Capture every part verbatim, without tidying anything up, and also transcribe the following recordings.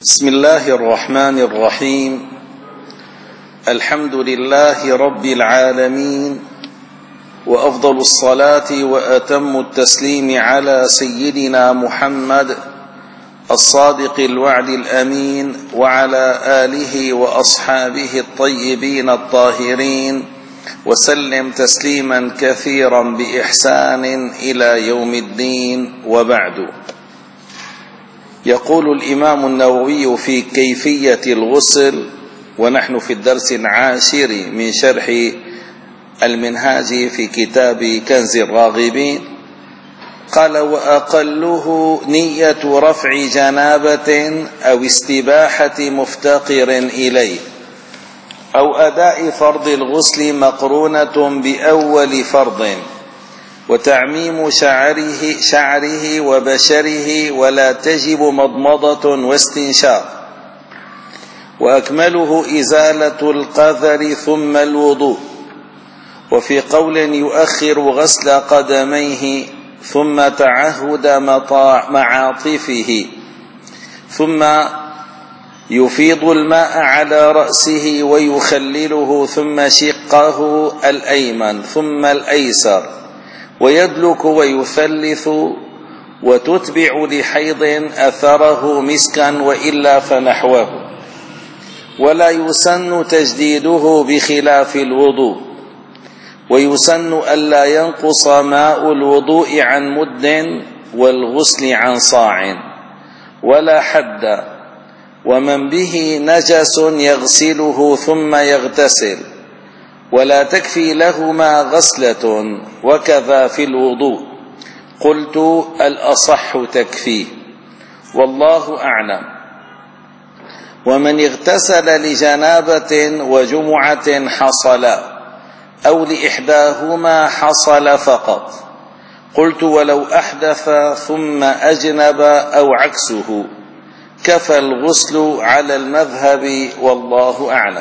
بسم الله الرحمن الرحيم. الحمد لله رب العالمين، وأفضل الصلاة وأتم التسليم على سيدنا محمد الصادق الوعد الأمين، وعلى آله وأصحابه الطيبين الطاهرين، وسلم تسليما كثيرا بإحسان إلى يوم الدين، وبعد. يقول الإمام النووي في كيفية الغسل، ونحن في الدرس العاشر من شرح المنهاج في كتاب كنز الراغبين، قال: وأقله نية رفع جنابة أو استباحة مفتقر إليه، أو أداء فرض الغسل مقرونة بأول فرض، وتعميم شعره, شعره وبشره، ولا تجب مضمضة واستنشاق، وأكمله إزالة القذر ثم الوضوء. وفي قول يؤخر غسل قدميه ثم تعهد معاطفه، ثم يفيض الماء على رأسه ويخلله، ثم شقه الأيمن ثم الأيسر، ويدلك ويثلث، وتتبع لحيض أثره مسكا وإلا فنحوه. ولا يسن تجديده بخلاف الوضوء، ويسن ألا ينقص ماء الوضوء عن مد والغسل عن صاع، ولا حد. ومن به نجس يغسله ثم يغتسل، ولا تكفي لهما غسلة، وكذا في الوضوء. قلت: الأصح تكفيه، والله أعلم. ومن اغتسل لجنابة وجمعة حصلا، أو لإحداهما حصل فقط. قلت: ولو أحدث ثم أجنب أو عكسه كفى الغسل على المذهب، والله أعلم.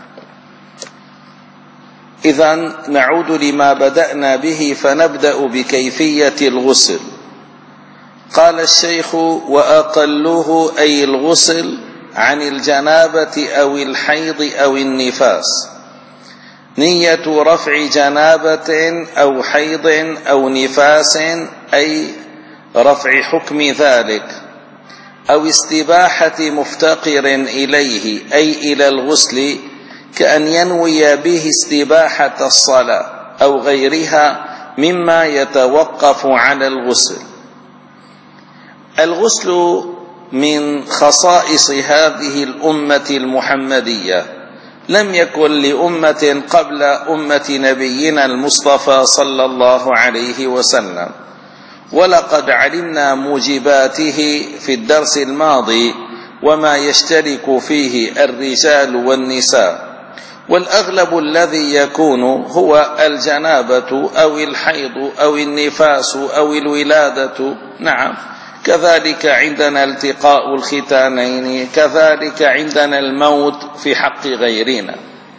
إذن نعود لما بدأنا به، فنبدأ بكيفية الغسل. قال الشيخ: وأقله أي الغسل عن الجنابة أو الحيض أو النفاس نية رفع جنابة أو حيض أو نفاس، أي رفع حكم ذلك، أو استباحة مفتقر إليه أي إلى الغسل، كأن ينوي به استباحة الصلاة أو غيرها مما يتوقف على الغسل. الغسل من خصائص هذه الأمة المحمدية، لم يكن لأمة قبل أمة نبينا المصطفى صلى الله عليه وسلم، ولقد علمنا موجباته في الدرس الماضي وما يشترك فيه الرجال والنساء. والأغلب الذي يكون هو الجنابة أو الحيض أو النفاس أو الولادة. نعم، كذلك عندنا التقاء الختانين، كذلك عندنا الموت في حق غيرنا.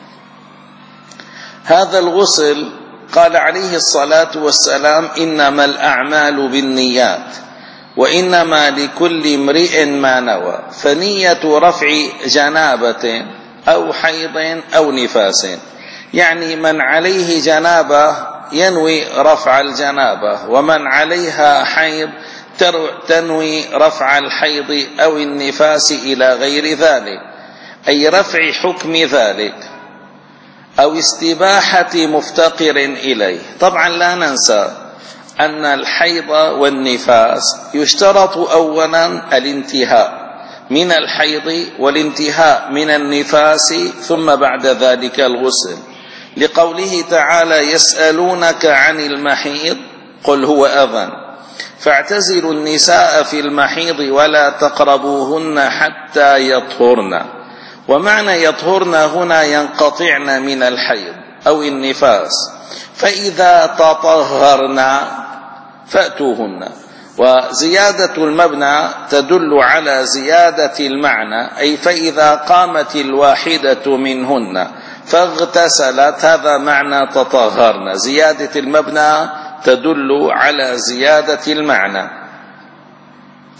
هذا الغسل قال عليه الصلاة والسلام: إنما الأعمال بالنيات، وإنما لكل امرئ ما نوى. فنية رفع جنابة أو حيض أو نفاس، يعني من عليه جنابة ينوي رفع الجنابة، ومن عليها حيض تنوي رفع الحيض أو النفاس إلى غير ذلك، أي رفع حكم ذلك، أو استباحة مفتقر إليه. طبعا لا ننسى أن الحيض والنفاس يشترط أولا الانتهاء من الحيض والانتهاء من النفاس، ثم بعد ذلك الغسل، لقوله تعالى: يسألونك عن المحيض قل هو أذى فاعتزلوا النساء في المحيض ولا تقربوهن حتى يطهرن. ومعنى يطهرن هنا ينقطعن من الحيض أو النفاس، فإذا تطهرن فأتوهن. وزيادة المبنى تدل على زيادة المعنى، أي فإذا قامت الواحدة منهن فاغتسلت، هذا معنى تطهرن. زيادة المبنى تدل على زيادة المعنى.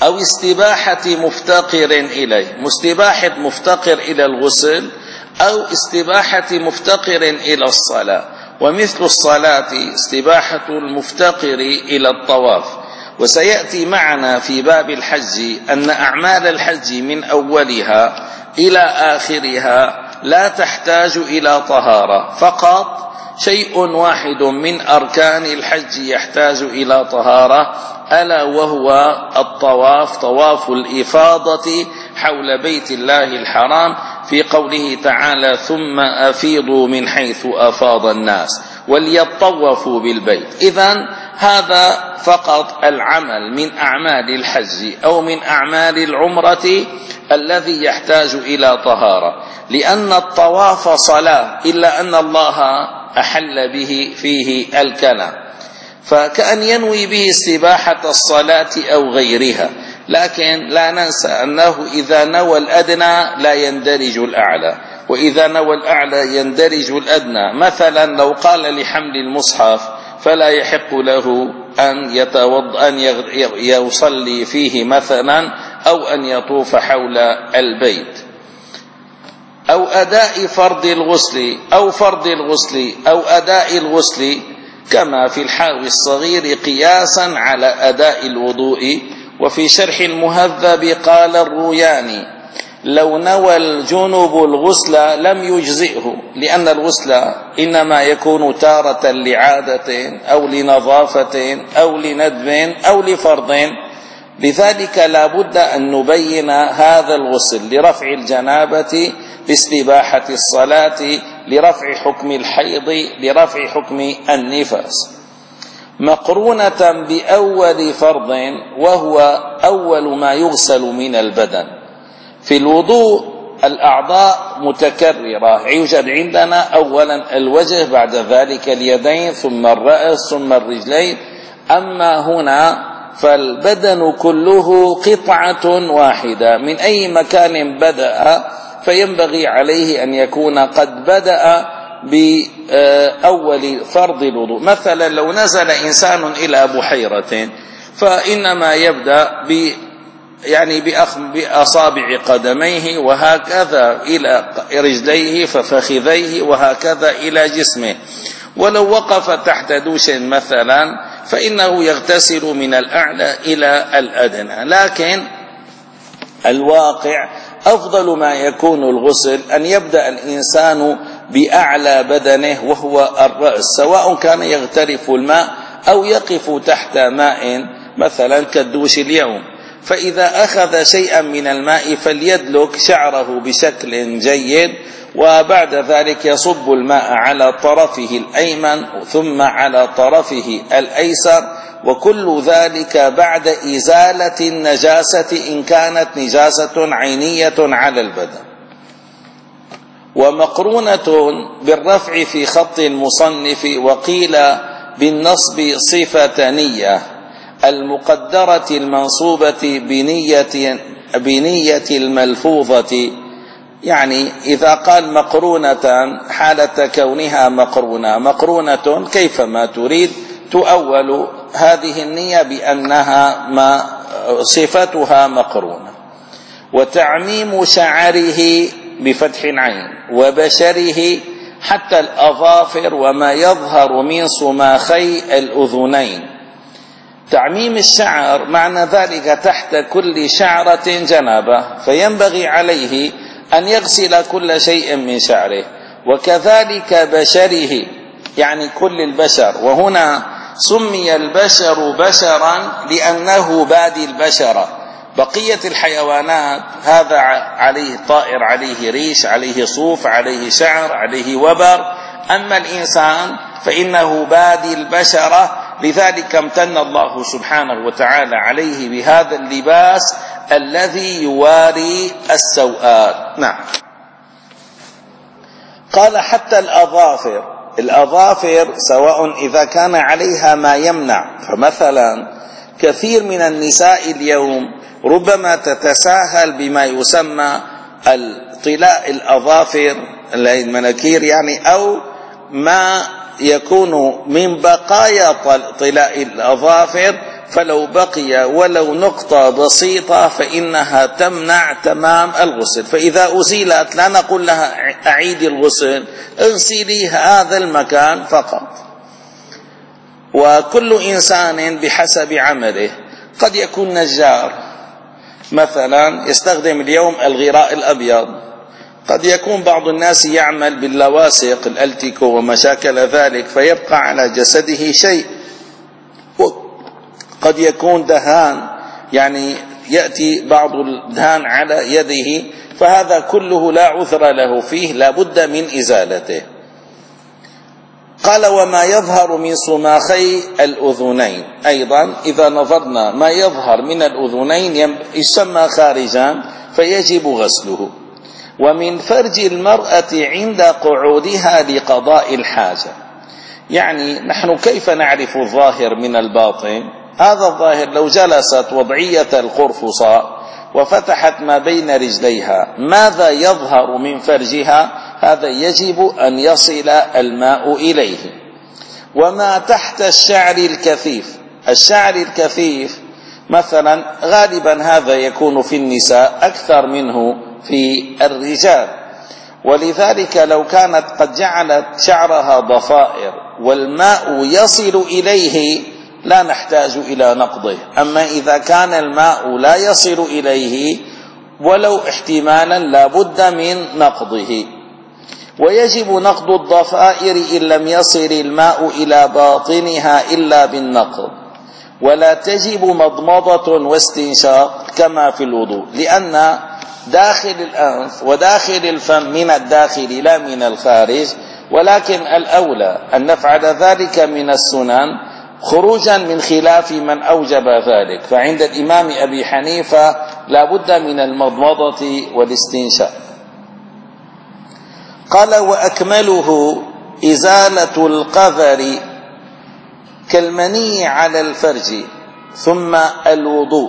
أو استباحة مفتقر إليه، مستباحة مفتقر إلى الغسل أو استباحة مفتقر إلى الصلاة. ومثل الصلاة استباحة المفتقر إلى الطواف. وسيأتي معنا في باب الحج أن أعمال الحج من أولها إلى آخرها لا تحتاج إلى طهارة، فقط شيء واحد من أركان الحج يحتاج إلى طهارة، ألا وهو الطواف، طواف الإفاضة حول بيت الله الحرام، في قوله تعالى: ثم أفيضوا من حيث أفاض الناس وليطوفوا بالبيت. إذن هذا فقط العمل من أعمال الحج أو من أعمال العمرة الذي يحتاج إلى طهارة، لأن الطواف صلاة، إلا أن الله أحل به فيه الكلام، فكأن ينوي به استباحة الصلاة أو غيرها. لكن لا ننسى أنه إذا نوى الأدنى لا يندرج الأعلى، وإذا نوى الأعلى يندرج الأدنى. مثلا لو قال لحمل المصحف فلا يحق له أن يتوضأ أن يصلي فيه مثلا، أو أن يطوف حول البيت، أو أداء فرض الغسل أو فرض الغسل أو أداء الغسل، كما في الحاوي الصغير قياسا على أداء الوضوء. وفي شرح المهذب قال الروياني: لو نوى الجنب الغسل لم يجزئه، لأن الغسل إنما يكون تارة لعادة أو لنظافة أو لندب أو لفرض، لذلك لا بد أن نبين هذا الغسل لرفع الجنابة، لاستباحة الصلاة، لرفع حكم الحيض، لرفع حكم النفاس، مقرونة بأول فرض وهو أول ما يغسل من البدن. في الوضوء الأعضاء متكررة، يوجد عندنا أولا الوجه، بعد ذلك اليدين، ثم الرأس، ثم الرجلين. أما هنا فالبدن كله قطعة واحدة، من أي مكان بدأ فينبغي عليه أن يكون قد بدأ بأول فرض الوضوء. مثلا لو نزل إنسان إلى بحيرة فإنما يبدأ ب يعني بأصابع قدميه وهكذا إلى رجليه ففخذيه وهكذا إلى جسمه. ولو وقف تحت دوش مثلا فإنه يغتسل من الأعلى إلى الأدنى. لكن الواقع أفضل ما يكون الغسل أن يبدأ الإنسان بأعلى بدنه وهو الرأس، سواء كان يغترف الماء أو يقف تحت ماء مثلا كالدوش اليوم. فإذا أخذ شيئا من الماء فليدلك شعره بشكل جيد، وبعد ذلك يصب الماء على طرفه الأيمن ثم على طرفه الأيسر، وكل ذلك بعد إزالة النجاسة إن كانت نجاسة عينية على البدن. ومقرونة بالرفع في خط المصنف، وقيل بالنصب صفة نية المقدرة المنصوبة بنية, بنية الملفوظة. يعني إذا قال مقرونة حالة كونها مقرونة، مقرونة كيفما تريد تؤول هذه النية بأنها ما صفتها مقرونة. وتعميم شعره بفتح عين وبشره حتى الأظافر وما يظهر من صماخي الأذنين. تعميم الشعر معنى ذلك تحت كل شعرة جنابة، فينبغي عليه أن يغسل كل شيء من شعره. وكذلك بشره، يعني كل البشر، وهنا سمي البشر بشرا لأنه بادي البشرة. بقية الحيوانات هذا عليه طائر، عليه ريش، عليه صوف، عليه شعر، عليه وبر. أما الإنسان فإنه بادي البشرة، لذلك امتن الله سبحانه وتعالى عليه بهذا اللباس الذي يواري السوءات. نعم. قال حتى الأظافر، الأظافر سواء إذا كان عليها ما يمنع، فمثلا كثير من النساء اليوم ربما تتساهل بما يسمى طلاء الأظافر، المناكير يعني، أو ما يكون من بقايا طلاء الأظافر، فلو بقي ولو نقطة بسيطة فإنها تمنع تمام الغسل. فإذا أزيلت لا نقول لها أعيدي الغسل، اغسلي هذا المكان فقط. وكل إنسان بحسب عمله، قد يكون نجار مثلا يستخدم اليوم الغراء الأبيض، قد يكون بعض الناس يعمل باللواصق الألتيكو ومشاكل ذلك فيبقى على جسده شيء، قد يكون دهان يعني يأتي بعض الدهان على يده، فهذا كله لا عذر له فيه، لا بد من إزالته. قال وما يظهر من صماخي الأذنين، أيضا إذا نظرنا ما يظهر من الأذنين يسمى خارجا فيجب غسله. ومن فرج المرأة عند قعودها لقضاء الحاجة، يعني نحن كيف نعرف الظاهر من الباطن؟ هذا الظاهر لو جلست وضعية القرفصاء وفتحت ما بين رجليها ماذا يظهر من فرجها؟ هذا يجب أن يصل الماء إليه. وما تحت الشعر الكثيف، الشعر الكثيف مثلا غالبا هذا يكون في النساء أكثر منه في الرجال، ولذلك لو كانت قد جعلت شعرها ضفائر والماء يصل إليه لا نحتاج إلى نقضه. أما إذا كان الماء لا يصل إليه ولو احتمالا لا بد من نقضه. ويجب نقض الضفائر إن لم يصل الماء إلى باطنها إلا بالنقض، ولا تجب مضمضة واستنشاق كما في الوضوء، لأن داخل الأنف وداخل الفم من الداخل لا من الخارج، ولكن الأولى أن نفعل ذلك من السنن خروجا من خلاف من أوجب ذلك. فعند الإمام أبي حنيفة لا بد من المضمضة والاستنشاق. قال وأكمله إزالة القذر كالمني على الفرج ثم الوضوء،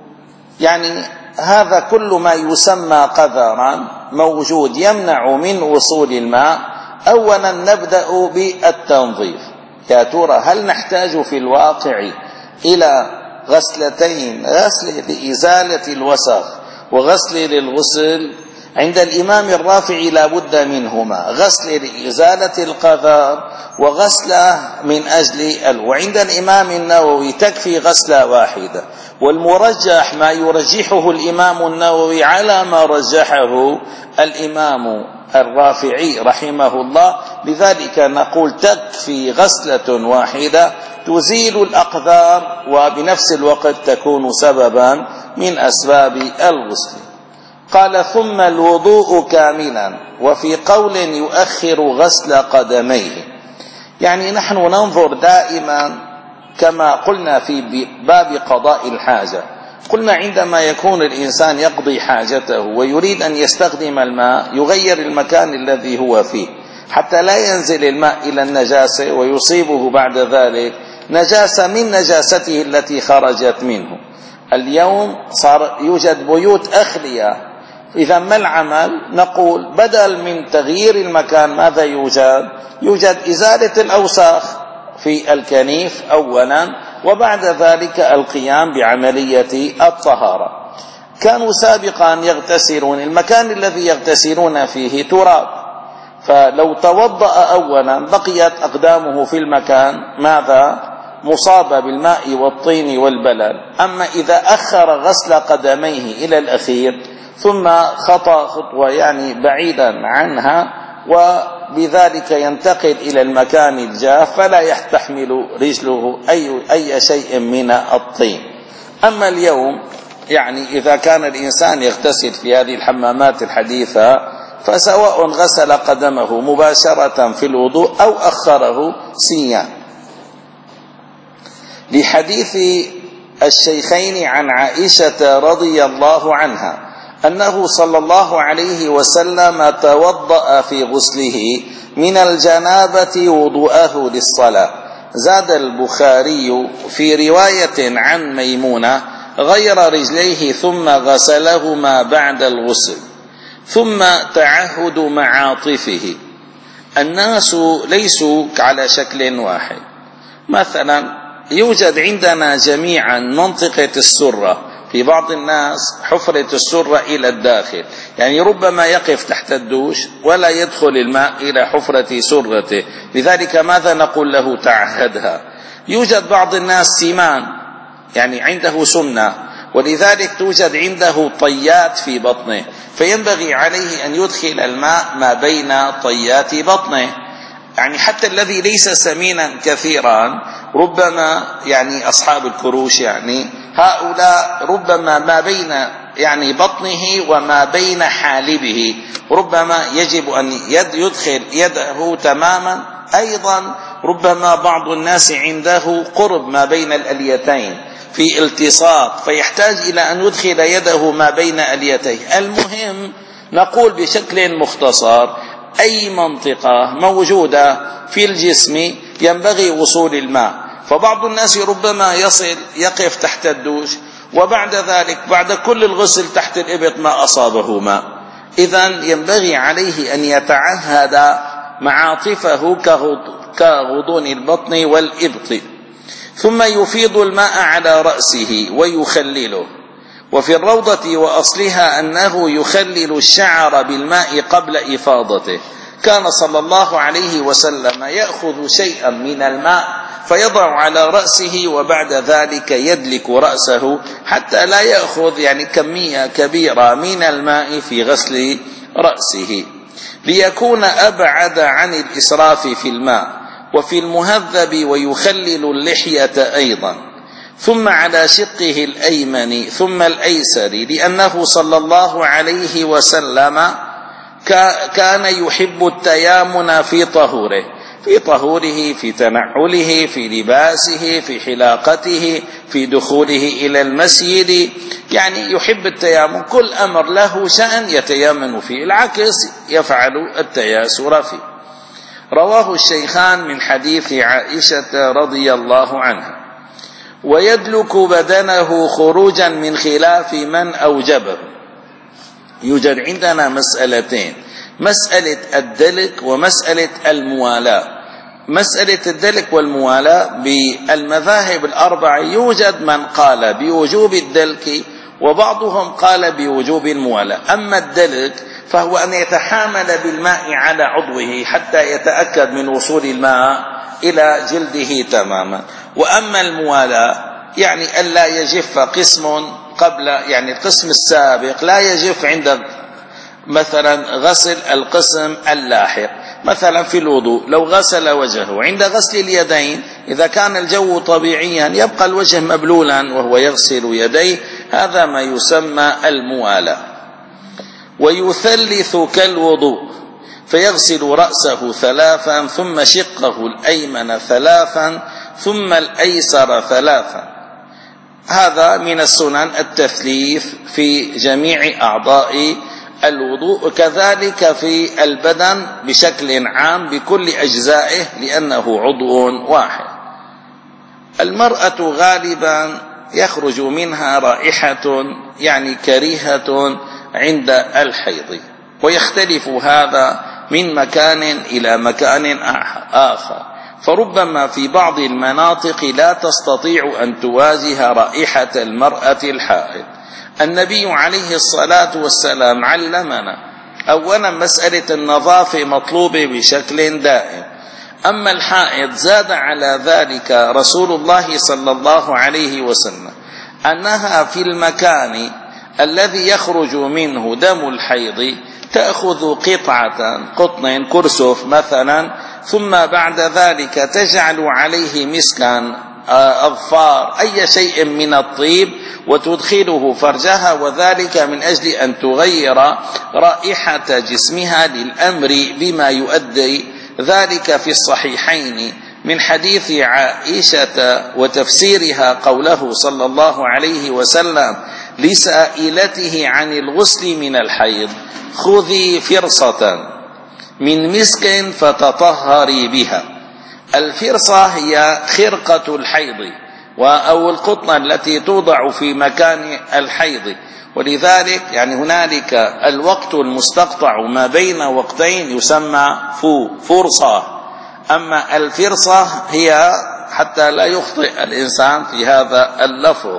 يعني هذا كل ما يسمى قذرا موجود يمنع من وصول الماء. أولا نبدأ بالتنظيف. يا ترى هل نحتاج في الواقع إلى غسلتين، غسل لإزالة الوسخ وغسل للغسل؟ عند الإمام الرافعي لا بد منهما، غسل لإزالة القذر وغسله من أجل ال... وعند الإمام النووي تكفي غسلة واحدة. والمرجح ما يرجحه الإمام النووي على ما رجحه الإمام الرافعي رحمه الله، لذلك نقول تكفي غسلة واحدة تزيل الأقذار وبنفس الوقت تكون سببا من أسباب الغسل. قال ثم الوضوء كاملا، وفي قول يؤخر غسل قدميه، يعني نحن ننظر دائما كما قلنا في باب قضاء الحاجة، قلنا عندما يكون الإنسان يقضي حاجته ويريد أن يستخدم الماء يغير المكان الذي هو فيه حتى لا ينزل الماء إلى النجاسة ويصيبه بعد ذلك نجاسة من نجاسته التي خرجت منه. اليوم صار يوجد بيوت أخلية، إذا ما العمل؟ نقول بدل من تغيير المكان ماذا يوجد؟ يوجد إزالة الأوساخ في الكنيف أولا، وبعد ذلك القيام بعملية الطهارة. كانوا سابقا يغتسلون، المكان الذي يغتسلون فيه تراب، فلو توضأ أولا بقيت أقدامه في المكان ماذا؟ مصابة بالماء والطين والبلل. أما إذا أخر غسل قدميه إلى الأخير ثم خطأ خطوة يعني بعيدا عنها وبذلك ينتقل إلى المكان الجاف فلا يحتمل رجله أي, أي شيء من الطين. أما اليوم يعني إذا كان الإنسان يغتسل في هذه الحمامات الحديثة فسواء غسل قدمه مباشرة في الوضوء أو أخره سيان، لحديث الشيخين عن عائشة رضي الله عنها أنه صلى الله عليه وسلم توضأ في غسله من الجنابة وضوءه للصلاة. زاد البخاري في رواية عن ميمونة غير رجليه ثم غسلهما بعد الغسل. ثم تعهد معاطفه، الناس ليسوا على شكل واحد. مثلا يوجد عندنا جميعا منطقة السرة، في بعض الناس حفرة السرة إلى الداخل، يعني ربما يقف تحت الدوش ولا يدخل الماء إلى حفرة سرته، لذلك ماذا نقول له؟ تعهدها. يوجد بعض الناس سمان، يعني عنده سمنة، ولذلك توجد عنده طيات في بطنه، فينبغي عليه أن يدخل الماء ما بين طيات بطنه. يعني حتى الذي ليس سمينا كثيرا، ربما يعني أصحاب الكروش، يعني هؤلاء ربما ما بين يعني بطنه وما بين حالبه ربما يجب أن يدخل يده تماما. أيضا ربما بعض الناس عنده قرب ما بين الأليتين في التصاق، فيحتاج إلى أن يدخل يده ما بين أليتيه. المهم نقول بشكل مختصر أي منطقة موجودة في الجسم ينبغي وصول الماء. فبعض الناس ربما يصل يقف تحت الدوش، وبعد ذلك بعد كل الغسل تحت الإبط ما أصابه ماء. إذن ينبغي عليه أن يتعهد معاطفه كغضون البطن والإبط، ثم يفيض الماء على رأسه ويخلله. وفي الروضة وأصلها أنه يخلل الشعر بالماء قبل إفاضته. كان صلى الله عليه وسلم يأخذ شيئا من الماء فيضع على رأسه، وبعد ذلك يدلك رأسه حتى لا يأخذ يعني كمية كبيرة من الماء في غسل رأسه، ليكون أبعد عن الإسراف في الماء. وفي المهذب ويخلل اللحية أيضا، ثم على شقه الأيمن ثم الأيسر، لأنه صلى الله عليه وسلم كان يحب التيامن في طهوره، في طهوره، في تنعله، في لباسه، في حلاقته، في دخوله إلى المسجد، يعني يحب التيامن، كل أمر له شأن يتيامن فيه، العكس يفعل التياسر فيه. رواه الشيخان من حديث عائشة رضي الله عنها. ويدلك بدنه خروجا من خلاف من أوجبه. يوجد عندنا مسألتين، مسألة الدلك ومسألة الموالاة. مسألة الدلك والموالاة بالمذاهب الأربعة يوجد من قال بوجوب الدلك، وبعضهم قال بوجوب الموالاة. أما الدلك فهو أن يتحامل بالماء على عضوه حتى يتأكد من وصول الماء إلى جلده تماما. وأما الموالاة يعني ألا يجف قسم قبل، يعني القسم السابق لا يجف عند مثلا غسل القسم اللاحق. مثلا في الوضوء لو غسل وجهه، عند غسل اليدين إذا كان الجو طبيعيا يبقى الوجه مبلولا وهو يغسل يديه، هذا ما يسمى الموالاة. ويثلث كالوضوء، فيغسل رأسه ثلاثا، ثم شقه الأيمن ثلاثا، ثم الأيسر ثلاثا. هذا من السنن التثليث في جميع أعضاء الوضوء، كذلك في البدن بشكل عام بكل أجزائه لأنه عضو واحد. المرأة غالبا يخرج منها رائحة يعني كريهة عند الحيض، ويختلف هذا من مكان إلى مكان آخر، فربما في بعض المناطق لا تستطيع أن تواجه رائحة المرأة الحائض. النبي عليه الصلاة والسلام علمنا أولا مسألة النظافة مطلوبة بشكل دائم. أما الحائض زاد على ذلك رسول الله صلى الله عليه وسلم أنها في المكان الذي يخرج منه دم الحيض تأخذ قطعة قطن كرسف مثلا، ثم بعد ذلك تجعل عليه مسكا، أظفار، أي شيء من الطيب، وتدخله فرجها، وذلك من أجل أن تغير رائحة جسمها للأمر بما يؤدي ذلك. في الصحيحين من حديث عائشة وتفسيرها قوله صلى الله عليه وسلم لسائلته عن الغسل من الحيض: خذي فرصة من مسك فتطهري بها. الفرصة هي خرقة الحيض أو القطنة التي توضع في مكان الحيض، ولذلك يعني هنالك الوقت المستقطع ما بين وقتين يسمى فرصة. أما الفرصة هي حتى لا يخطئ الإنسان في هذا اللفظ.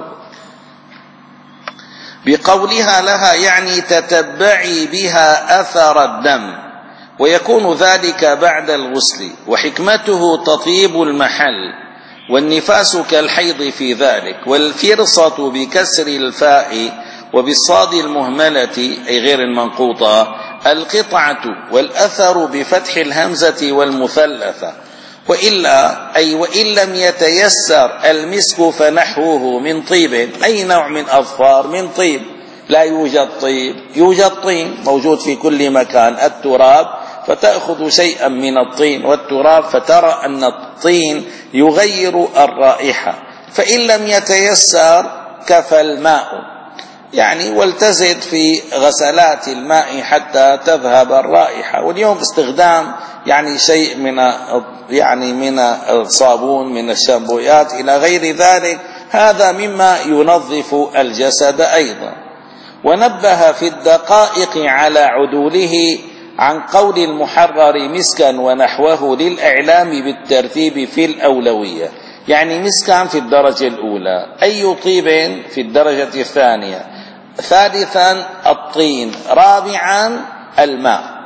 بقولها لها يعني تتبعي بها أثر الدم، ويكون ذلك بعد الغسل، وحكمته تطيب المحل، والنفاس كالحيض في ذلك. والفرصة بكسر الفاء وبالصاد المهملة أي غير المنقوطة القطعة، والأثر بفتح الهمزة والمثلثة. وإلا أي وإن لم يتيسر المسك فنحوه من طيب، أي نوع من أظفار من طيب. لا يوجد طيب، يوجد طين موجود في كل مكان، التراب، فتأخذ شيئا من الطين والتراب فترى أن الطين يغير الرائحة. فإن لم يتيسر كفى الماء، يعني والتزد في غسلات الماء حتى تذهب الرائحة. واليوم استخدام يعني شيء من يعني من الصابون من الشامبويات إلى غير ذلك، هذا مما ينظف الجسد أيضا. ونبه في الدقائق على عدوله عن قول المحرر مسكا ونحوه للإعلام بالترتيب في الأولوية، يعني مسكا في الدرجة الأولى، أي طيب في الدرجة الثانية، ثالثا الطين، رابعا الماء.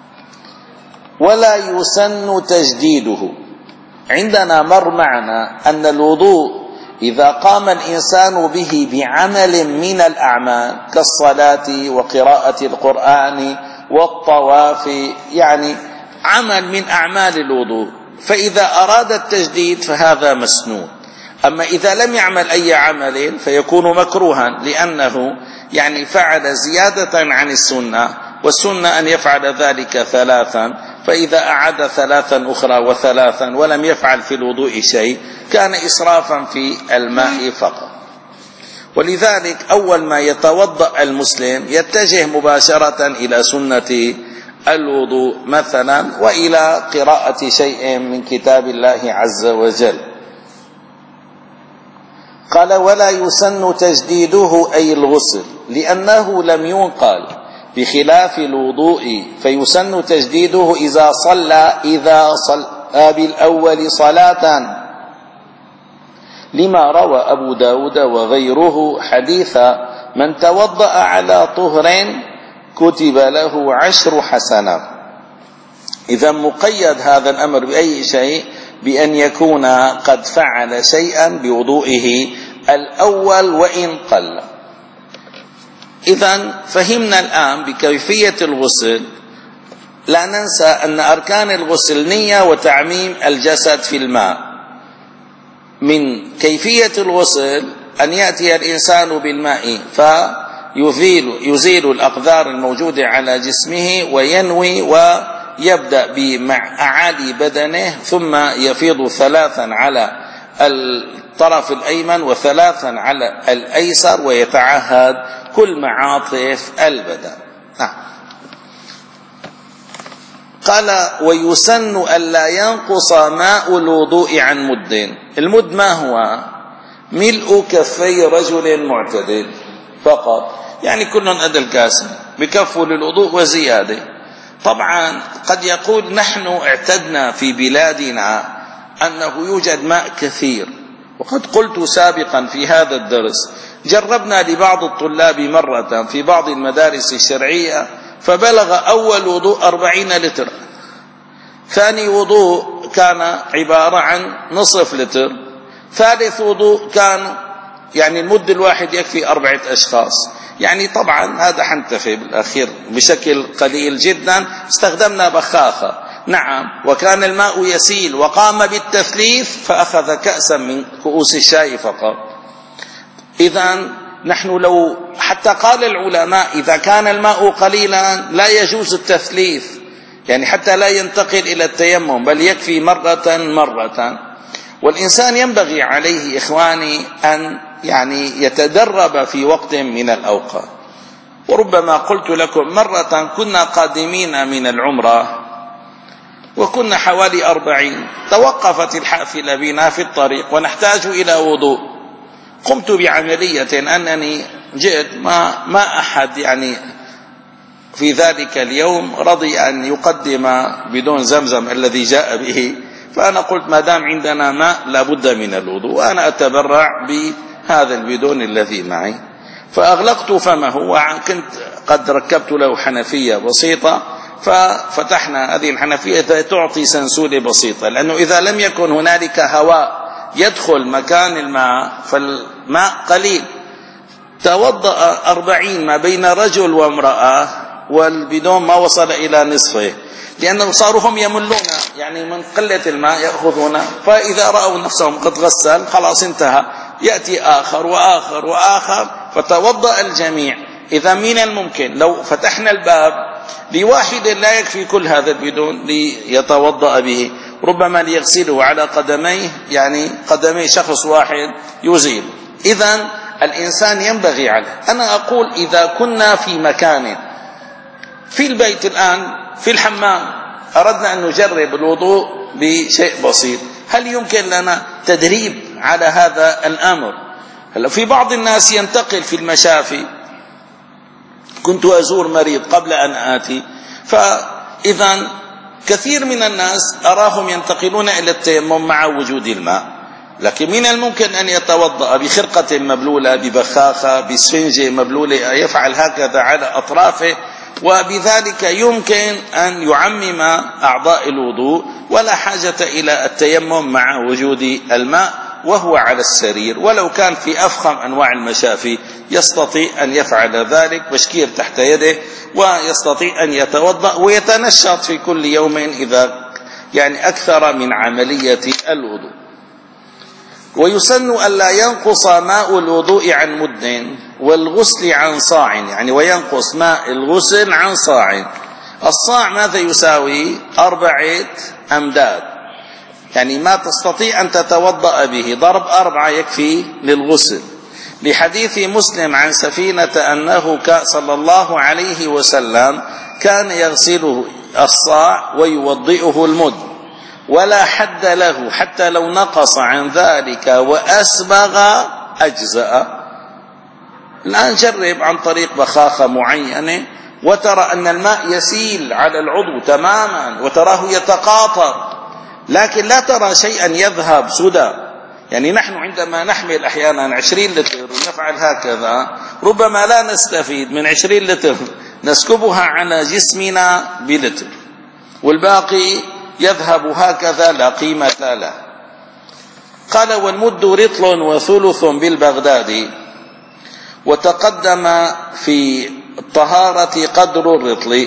ولا يسن تجديده. عندنا مر معنا أن الوضوء إذا قام الإنسان به بعمل من الأعمال كالصلاة وقراءة القرآن والطواف، يعني عمل من أعمال الوضوء، فإذا أراد التجديد فهذا مسنون. أما إذا لم يعمل أي عمل فيكون مكروها، لأنه يعني فعل زيادة عن السنة، والسنة أن يفعل ذلك ثلاثا، فإذا أعاد ثلاثا أخرى وثلاثا ولم يفعل في الوضوء شيء كان إسرافا في الماء فقط. ولذلك أول ما يتوضأ المسلم يتجه مباشرة إلى سنة الوضوء مثلا، وإلى قراءة شيء من كتاب الله عز وجل. قال ولا يسن تجديده أي الغسل، لأنه لم ينقل بخلاف الوضوء، فيسن تجديده إذا صلى إذا صلى بالأول صلاة، لما روى أبو داود وغيره حديث من توضأ على طهر كتب له عشر حسنات. إذا مقيد هذا الأمر بأي شيء؟ بأن يكون قد فعل شيئا بوضوئه الأول وإن قل. إذن فهمنا الآن بكيفية الغسل. لا ننسى أن أركان الغسل نية وتعميم الجسد في الماء. من كيفية الغسل أن يأتي الإنسان بالماء فيزيل يزيل الأقذار الموجودة على جسمه وينوي، ويبدأ بأعالي بدنه، ثم يفيض ثلاثا على الطرف الأيمن وثلاثا على الأيسر، ويتعهد كل معاطف البدن. نعم. قال ويسن ألا ينقص ماء الوضوء عن مد. المد ما هو؟ ملء كفي رجل معتدل فقط، يعني كل أدى الكاس بكفه للوضوء وزيادة. طبعا قد يقول نحن اعتدنا في بلادنا أنه يوجد ماء كثير، وقد قلت سابقا في هذا الدرس جربنا لبعض الطلاب مرة في بعض المدارس الشرعية فبلغ أول وضوء أربعين لتر، ثاني وضوء كان عبارة عن نصف لتر، ثالث وضوء كان يعني المد الواحد يكفي أربعة أشخاص. يعني طبعا هذا حنتفي بالأخير بشكل قليل جدا، استخدمنا بخاخة. نعم، وكان الماء يسيل، وقام بالتثليث فأخذ كأسا من كؤوس الشاي فقط. إذن نحن لو حتى قال العلماء إذا كان الماء قليلا لا يجوز التثليث، يعني حتى لا ينتقل إلى التيمم، بل يكفي مرة مرة. والإنسان ينبغي عليه إخواني أن يعني يتدرب في وقت من الأوقات. وربما قلت لكم مرة كنا قادمين من العمرة وكنا حوالي أربعين، توقفت الحافلة بنا في الطريق ونحتاج إلى وضوء. قمت بعملية أنني جئت، ما, ما أحد يعني في ذلك اليوم رضي أن يقدم بدون زمزم الذي جاء به، فأنا قلت ما دام عندنا ماء لابد من الوضوء، وأنا أتبرع بهذا البدون الذي معي. فأغلقت فمه، وكنت قد ركبت له حنفية بسيطة، ففتحنا هذه الحنفية تعطي سنسولة بسيطة، لأنه إذا لم يكن هنالك هواء يدخل مكان الماء فالماء قليل. توضأ أربعين ما بين رجل وامرأة والبدون ما وصل إلى نصفه، لأنه صاروا هم يملون، يعني من قلة الماء يأخذون، فإذا رأوا نفسهم قد غسل خلاص انتهى، يأتي آخر وآخر وآخر فتوضأ الجميع. إذا من الممكن لو فتحنا الباب لواحد لا يكفي كل هذا البدون ليتوضأ به، ربما ليغسله على قدميه، يعني قدمي شخص واحد يزيل. إذن الإنسان ينبغي عليه. أنا أقول إذا كنا في مكان في البيت الآن في الحمام أردنا أن نجرب الوضوء بشيء بسيط، هل يمكن لنا تدريب على هذا الأمر؟ هلا في بعض الناس ينتقل في المشافي، كنت أزور مريض قبل أن آتي، فإذا كثير من الناس أراهم ينتقلون إلى التيمم مع وجود الماء، لكن من الممكن أن يتوضأ بخرقة مبلولة، ببخاخة، بسفنجة مبلولة، يفعل هكذا على أطرافه، وبذلك يمكن أن يعمم أعضاء الوضوء ولا حاجة إلى التيمم مع وجود الماء وهو على السرير. ولو كان في أفخم أنواع المشافي يستطيع أن يفعل ذلك، بشكير تحت يده، ويستطيع أن يتوضأ ويتنشط في كل يوم إذا يعني أكثر من عملية الوضوء. ويسن ألا ينقص ماء الوضوء عن مد والغسل عن صاع، يعني وينقص ماء الغسل عن صاع. الصاع ماذا يساوي؟ أربعة أمداد، يعني ما تستطيع أن تتوضأ به، ضرب أربعة يكفي للغسل. لحديث مسلم عن سفينة أنه صلى الله عليه وسلم كان يغسله الصاع ويوضئه المد، ولا حد له، حتى لو نقص عن ذلك وأسبغ أجزأ. الآن جرب عن طريق بخاخة معينة وترى أن الماء يسيل على العضو تماما وتراه يتقاطر، لكن لا ترى شيئا يذهب سدى. يعني نحن عندما نحمل أحيانا عشرين لتر ونفعل هكذا ربما لا نستفيد من عشرين لتر، نسكبها على جسمنا بلتر والباقي يذهب هكذا لا قيمة له. قال والمد رطل وثلث بالبغداد، وتقدم في الطهارة قدر الرطل.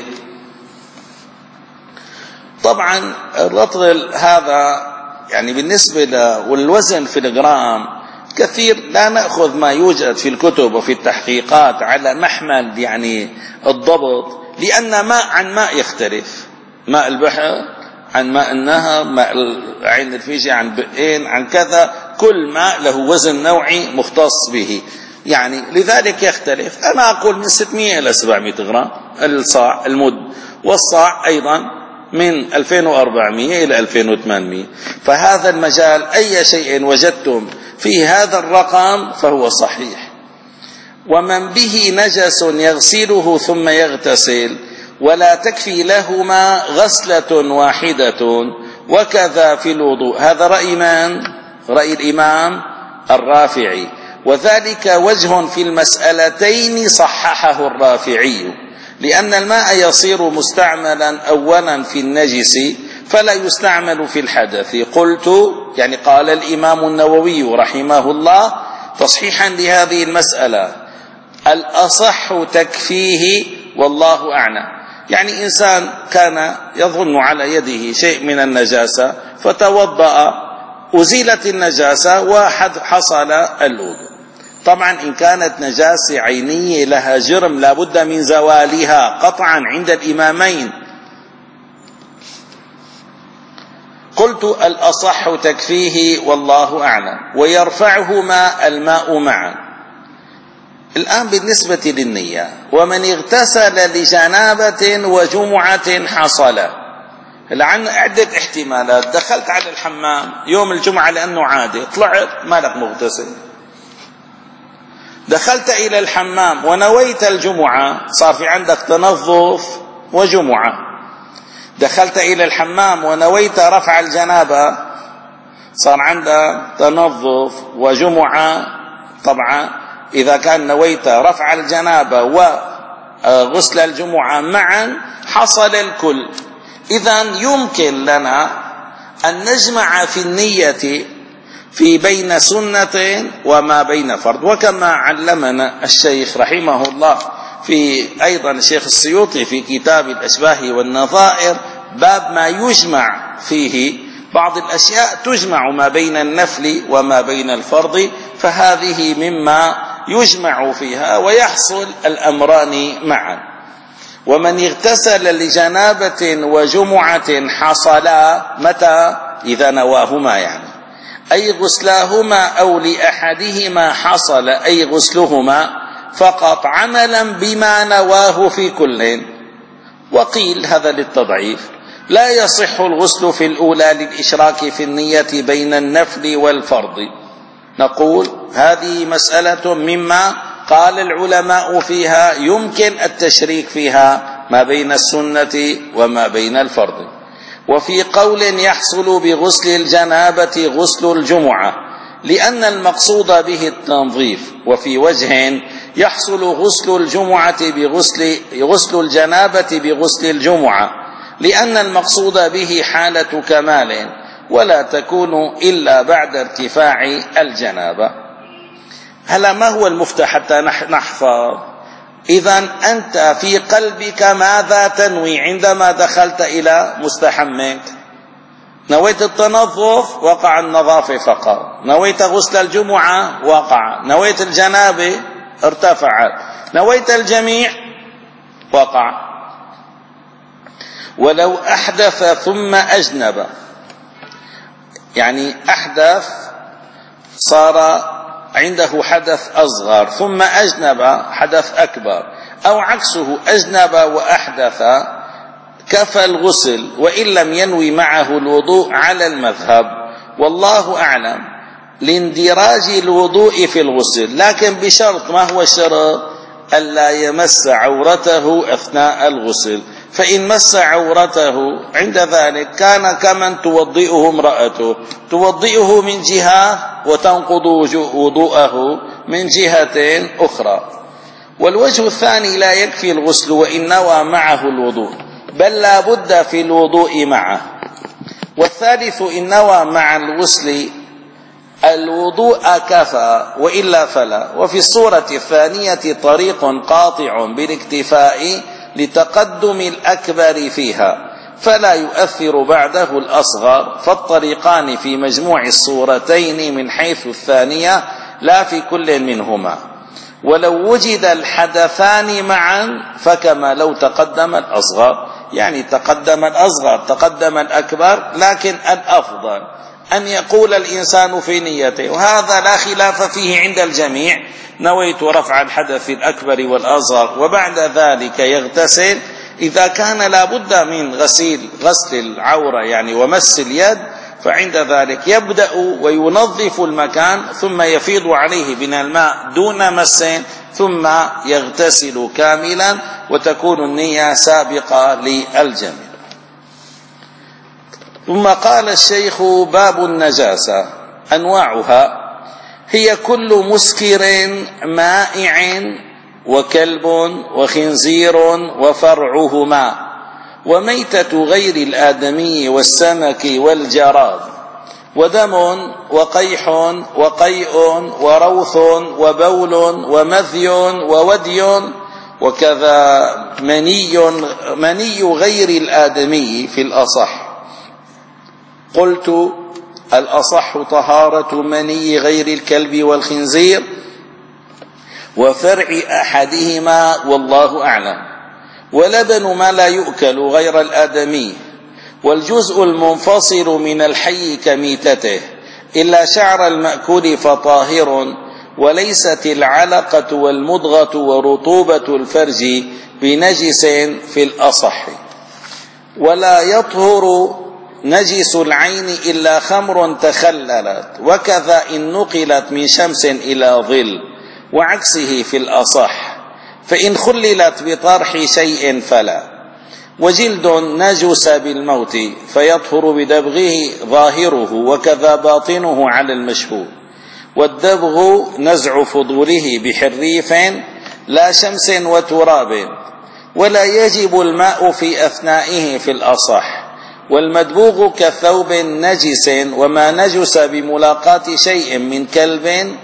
طبعا الرطل هذا يعني بالنسبة له والوزن في الجرام كثير، لا نأخذ ما يوجد في الكتب وفي التحقيقات على محمل يعني الضبط، لأن ماء عن ماء يختلف، ماء البحر عن ماء النهر، ماء عين الفيجة عن بئين عن كذا، كل ماء له وزن نوعي مختص به، يعني لذلك يختلف. أنا أقول من ستمائة إلى سبعمائة غرام الصاع المد، والصاع أيضا من ألفين وأربعمائة إلى ألفين وثمانمائة. فهذا المجال أي شيء وجدتم في هذا الرقم فهو صحيح. ومن به نجس يغسله ثم يغتسل ولا تكفي لهما غسلة واحدة، وكذا في الوضوء. هذا رأي من؟ رأي الإمام الرافعي، وذلك وجه في المسألتين صححه الرافعي، لأن الماء يصير مستعملا أولا في النجس فلا يستعمل في الحدث. قلت يعني قال الإمام النووي رحمه الله تصحيحا لهذه المسألة: الأصح تكفيه والله أعلم. يعني إنسان كان يظن على يده شيء من النجاسة فتوضأ، أزيلت النجاسة وحصل الوضوء. طبعا إن كانت نجاسة عينية لها جرم لا بد من زوالها قطعا عند الإمامين. قلت الأصح تكفيه والله أعلم، ويرفعهما الماء معا. الآن بالنسبة للنية، ومن اغتسل لجنابة وجمعة حصل. لعن عدة احتمالات: دخلت على الحمام يوم الجمعة لأنه عادي، طلعت مالك مغتسل. دخلت إلى الحمام ونويت الجمعة، صار في عندك تنظف وجمعة. دخلت إلى الحمام ونويت رفع الجنابة، صار عندك تنظف وجمعة. طبعا إذا كان نويت رفع الجنابة وغسل الجمعة معا حصل الكل. إذن يمكن لنا أن نجمع في النية في بين سنة وما بين فرض، وكما علمنا الشيخ رحمه الله في أيضا الشيخ السيوطي في كتاب الأشباه والنظائر باب ما يجمع فيه، بعض الأشياء تجمع ما بين النفل وما بين الفرض، فهذه مما يجمع فيها ويحصل الأمران معا. ومن اغتسل لجنابة وجمعة حصلا متى؟ إذا نواهما، يعني أي غسلاهما أو لأحدهما حصل أي غسلهما فقط عملا بما نواه في كل. وقيل هذا للتضعيف، لا يصح الغسل في الأولى للإشراك في النية بين النفل والفرض. نقول هذه مسألة مما قال العلماء فيها يمكن التشريك فيها ما بين السنة وما بين الفرض. وفي قول يحصل بغسل الجنابة غسل الجمعة لأن المقصود به التنظيف، وفي وجه يحصل غسل الجمعة بغسل غسل الجنابة بغسل الجمعة لأن المقصود به حالة كمال ولا تكون إلا بعد ارتفاع الجنابة. هلا ما هو المفتى حتى نحفظ؟ إذن أنت في قلبك ماذا تنوي عندما دخلت إلى مستحمك؟ نويت التنظف وقع النظافة فقط، نويت غسل الجمعة وقع، نويت الجنابة ارتفعت، نويت الجميع وقع. ولو أحدث ثم أجنب، يعني أحدث صار عنده حدث أصغر ثم أجنب حدث أكبر، أو عكسه أجنب وأحدث كفى الغسل وإن لم ينوي معه الوضوء على المذهب، والله أعلم، لاندراج الوضوء في الغسل، لكن بشرط. ما هو الشرط؟ ألا يمس عورته أثناء الغسل، فإن مس عورته عند ذلك كان كمن توضئه امرأته، توضئه من جهة وتنقض وضوءه من جهة أخرى. والوجه الثاني لا يكفي الغسل وإن نوى معه الوضوء، بل لا بد في الوضوء معه. والثالث إن نوى مع الغسل الوضوء كفى وإلا فلا. وفي الصورة الثانية طريق قاطع بالاكتفاء لتقدم الأكبر فيها فلا يؤثر بعده الأصغر، فالطريقان في مجموع الصورتين من حيث الثانية لا في كل منهما. ولو وجد الحدثان معا فكما لو تقدم الأصغر، يعني تقدم الأصغر تقدم الأكبر، لكن الأفضل أن يقول الإنسان في نيته، وهذا لا خلاف فيه عند الجميع، نويت رفع الحدث الأكبر والأصغر، وبعد ذلك يغتسل. إذا كان لا بد من غسيل غسل العورة يعني ومس اليد، فعند ذلك يبدأ وينظف المكان ثم يفيض عليه من الماء دون مس ثم يغتسل كاملا، وتكون النية سابقة للجميع. ثم قال الشيخ: باب النجاسة أنواعها هي كل مسكر مائع وكلب وخنزير وفرعهما وميتة غير الآدمي والسمك والجراد ودم وقيح وقيء وروث وبول ومذي وودي، وكذا مني مني غير الآدمي في الأصح. قلت: الأصح طهارة مني غير الكلب والخنزير وفرع أحدهما والله أعلم، ولبن ما لا يؤكل غير الآدمي، والجزء المنفصل من الحي كميتته إلا شعر المأكول فطاهر، وليست العلقة والمضغة ورطوبة الفرج بنجس في الأصح. ولا يطهر نجس العين إلا خمر تخللت، وكذا إن نقلت من شمس إلى ظل، وعكسه في الأصح، فإن خللت بطرح شيء فلا. وجلد نجس بالموت فيطهر بدبغه ظاهره وكذا باطنه على المشهور. والدبغ نزع فضوله بحريف لا شمس وتراب، ولا يجب الماء في أثنائه في الأصح. والمدبوغ كثوب نجس، وما نجس بملاقاة شيء من كلب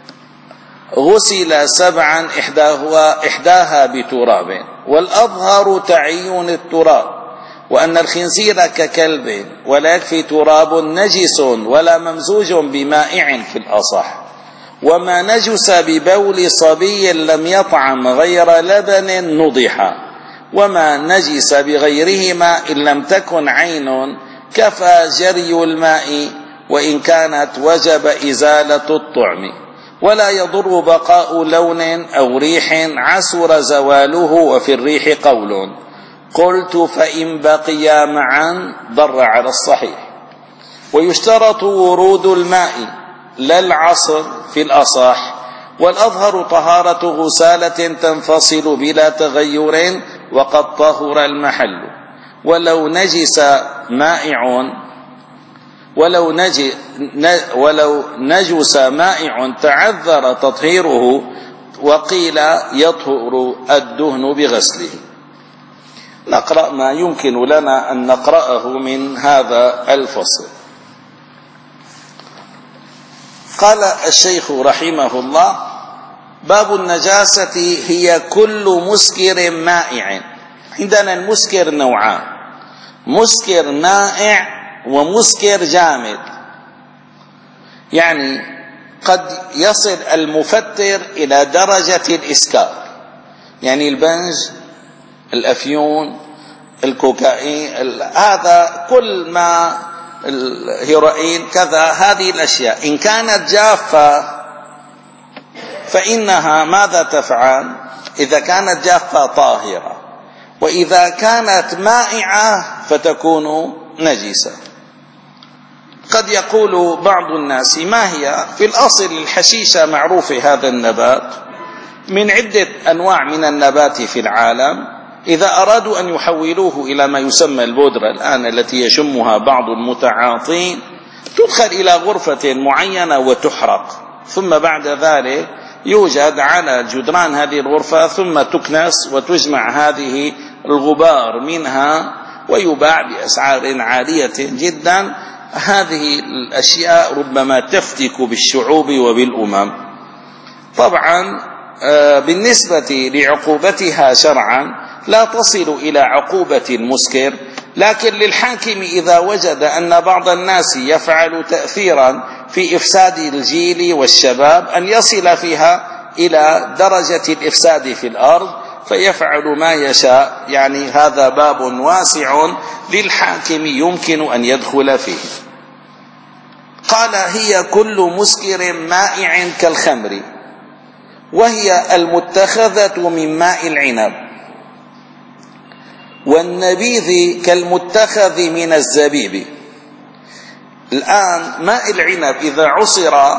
غسل سبعا إحداها, إحداها بتراب. والأظهر تعين التراب، وأن الخنزير ككلب، ولا يكفي تراب نجس ولا ممزوج بمائع في الأصح. وما نجس ببول صبي لم يطعم غير لبن نضح، وما نجس بغيرهما إن لم تكن عين كفى جري الماء، وإن كانت وجب إزالة الطعم. ولا يضر بقاء لون أو ريح عسر زواله، وفي الريح قول قلت فإن بقيا معا ضر على الصحيح. ويشترط ورود الماء لا العصر في الأصح. والأظهر طهارة غسالة تنفصل بلا تغير وقد طهر المحل. ولو نجس مائع ولو, نج ولو نجس مائع تعذر تطهيره، وقيل يطهر الدهن بغسله. نقرأ ما يمكن لنا أن نقرأه من هذا الفصل. قال الشيخ رحمه الله: باب النجاسة هي كل مسكر مائع. عندنا المسكر نوعان: مسكر مائع ومسكر جامد. يعني قد يصل المفتر إلى درجة الإسكار، يعني البنج، الأفيون، الكوكايين، هذا كل ما الهيروين كذا، هذه الأشياء إن كانت جافة فإنها ماذا تفعل؟ إذا كانت جافة طاهرة، وإذا كانت مائعة فتكون نجسة. قد يقول بعض الناس: ما هي؟ في الأصل الحشيشة معروف هذا النبات من عدة أنواع من النبات في العالم. إذا أرادوا أن يحولوه إلى ما يسمى البودرة الآن التي يشمها بعض المتعاطين، تدخل إلى غرفة معينة وتحرق، ثم بعد ذلك يوجد على جدران هذه الغرفة، ثم تكنس وتجمع هذه الغبار منها ويباع بأسعار عالية جدا. هذه الأشياء ربما تفتك بالشعوب وبالأمم. طبعا بالنسبة لعقوبتها شرعا لا تصل إلى عقوبة المسكر، لكن للحاكم إذا وجد أن بعض الناس يفعل تأثيرا في إفساد الجيل والشباب أن يصل فيها إلى درجة الإفساد في الأرض فيفعل ما يشاء. يعني هذا باب واسع للحاكم يمكن أن يدخل فيه. قال: هي كل مسكر مائع كالخمر، وهي المتخذة من ماء العنب، والنبيذ كالمتخذ من الزبيب. الآن ماء العنب إذا عصر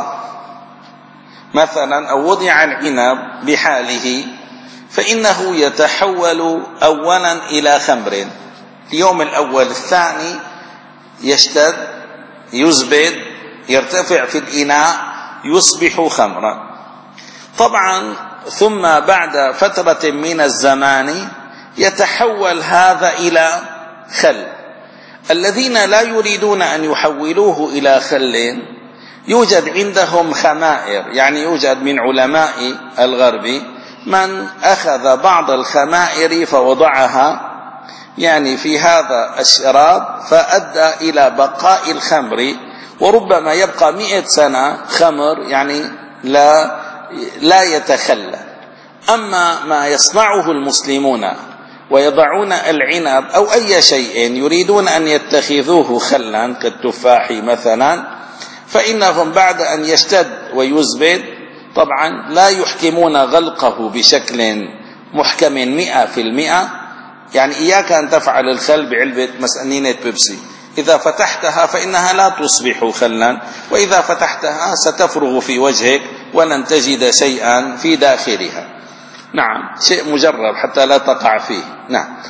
مثلا أو وضع العنب بحاله فإنه يتحول أولا إلى خمر. اليوم الأول الثاني يشتد، يزبد، يرتفع في الإناء، يصبح خمرا. طبعا ثم بعد فترة من الزمان يتحول هذا إلى خل. الذين لا يريدون أن يحولوه إلى خل يوجد عندهم خمائر، يعني يوجد من علماء الغرب من أخذ بعض الخمائر فوضعها يعني في هذا الشراب فأدى إلى بقاء الخمر، وربما يبقى مئة سنة خمر يعني لا لا يتخلى. أما ما يصنعه المسلمون ويضعون العنب أو أي شيء يريدون أن يتخذوه خلا كالتفاح مثلا، فإنهم بعد أن يشتد ويزبد طبعا لا يحكمون غلقه بشكل محكم مئة في المئة. يعني إياك أن تفعل الخل بعلبة مسأنينة بيبسي، إذا فتحتها فإنها لا تصبح خلا، وإذا فتحتها ستفرغ في وجهك ولن تجد شيئا في داخلها. نعم، شيء مجرب حتى لا تقع فيه. نعم.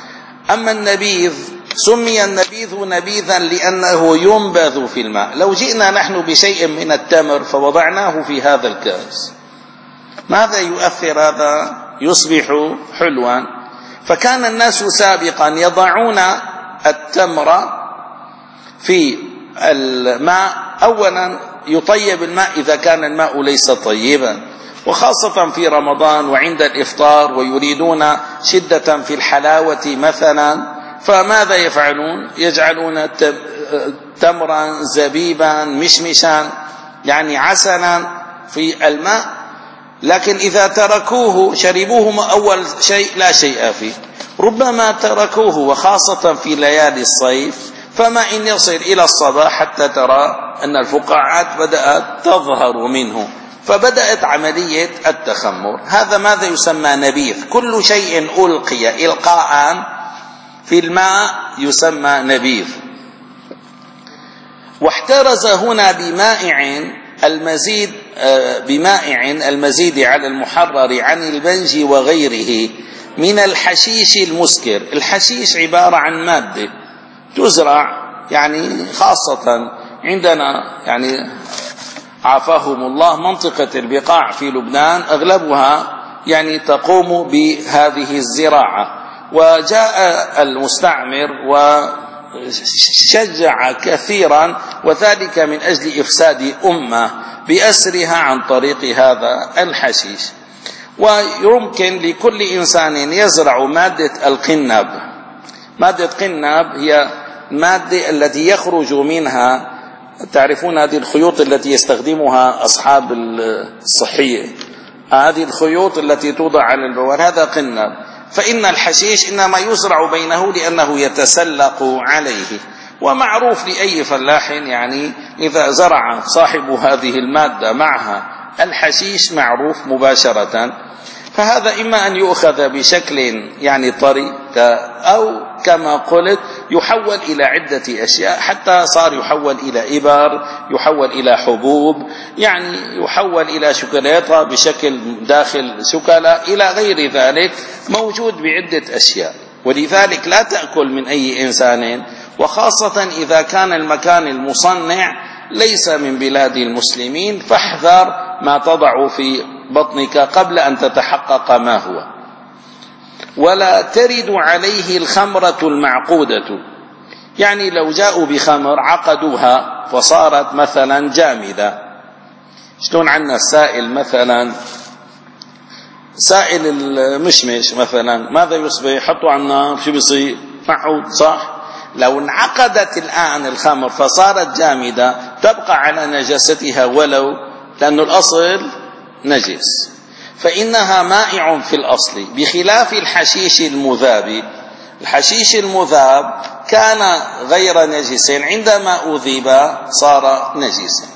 أما النبيذ سمي النبيذ نبيذا لأنه ينبذ في الماء. لو جئنا نحن بشيء من التمر فوضعناه في هذا الكأس ماذا يؤثر؟ هذا يصبح حلوا. فكان الناس سابقا يضعون التمر في الماء، أولا يطيب الماء إذا كان الماء ليس طيبا، وخاصة في رمضان وعند الإفطار ويريدون شدة في الحلاوة مثلا، فماذا يفعلون؟ يجعلون تمرا زبيبا مشمشا يعني عسلا في الماء، لكن إذا تركوه شربوه أول شيء لا شيء فيه. ربما تركوه وخاصة في ليالي الصيف، فما إن يصل إلى الصباح حتى ترى أن الفقاعات بدأت تظهر منه، فبدأت عملية التخمر. هذا ماذا يسمى نبيذ. كل شيء ألقي إلقاء في الماء يسمى نبيذ. واحترز هنا بمائع المزيد بمائع المزيد على المحرر عن البنج وغيره من الحشيش المسكر. الحشيش عبارة عن مادة تزرع يعني خاصة عندنا يعني عافاهم الله منطقة البقاع في لبنان أغلبها يعني تقوم بهذه الزراعة. وجاء المستعمر وشجع كثيرا، وذلك من أجل إفساد أمة بأسرها عن طريق هذا الحشيش. ويمكن لكل إنسان يزرع مادة القناب. مادة قناب هي المادة التي يخرج منها، تعرفون هذه الخيوط التي يستخدمها أصحاب الصحية، هذه الخيوط التي توضع على البوال، هذا قناب. فإن الحشيش إنما يزرع بينه لأنه يتسلق عليه، ومعروف لأي فلاح يعني إذا زرع صاحب هذه المادة معها الحشيش معروف مباشرة. فهذا إما أن يؤخذ بشكل يعني طري أو كما قلت يحول إلى عدة أشياء، حتى صار يحول إلى إبر، يحول إلى حبوب، يعني يحول إلى شوكولاتة بشكل داخل شوكولا إلى غير ذلك، موجود بعدة أشياء. ولذلك لا تأكل من أي إنسان، وخاصة إذا كان المكان المصنع ليس من بلاد المسلمين، فاحذر ما تضع في بطنك قبل أن تتحقق ما هو. ولا ترد عليه الخمرة المعقودة، يعني لو جاءوا بخمر عقدوها فصارت مثلا جامدة. شلون عنا السائل مثلا، سائل المشمش مثلا ماذا يصبح؟ يحطوا على النار شو بيصير؟ معود، صح؟ لو انعقدت الآن الخمر فصارت جامدة تبقى على نجاستها، ولو لأن الأصل نجس، فإنها مائع في الأصل، بخلاف الحشيش المذاب. الحشيش المذاب كان غير نجس، عندما أذيب صار نجسا.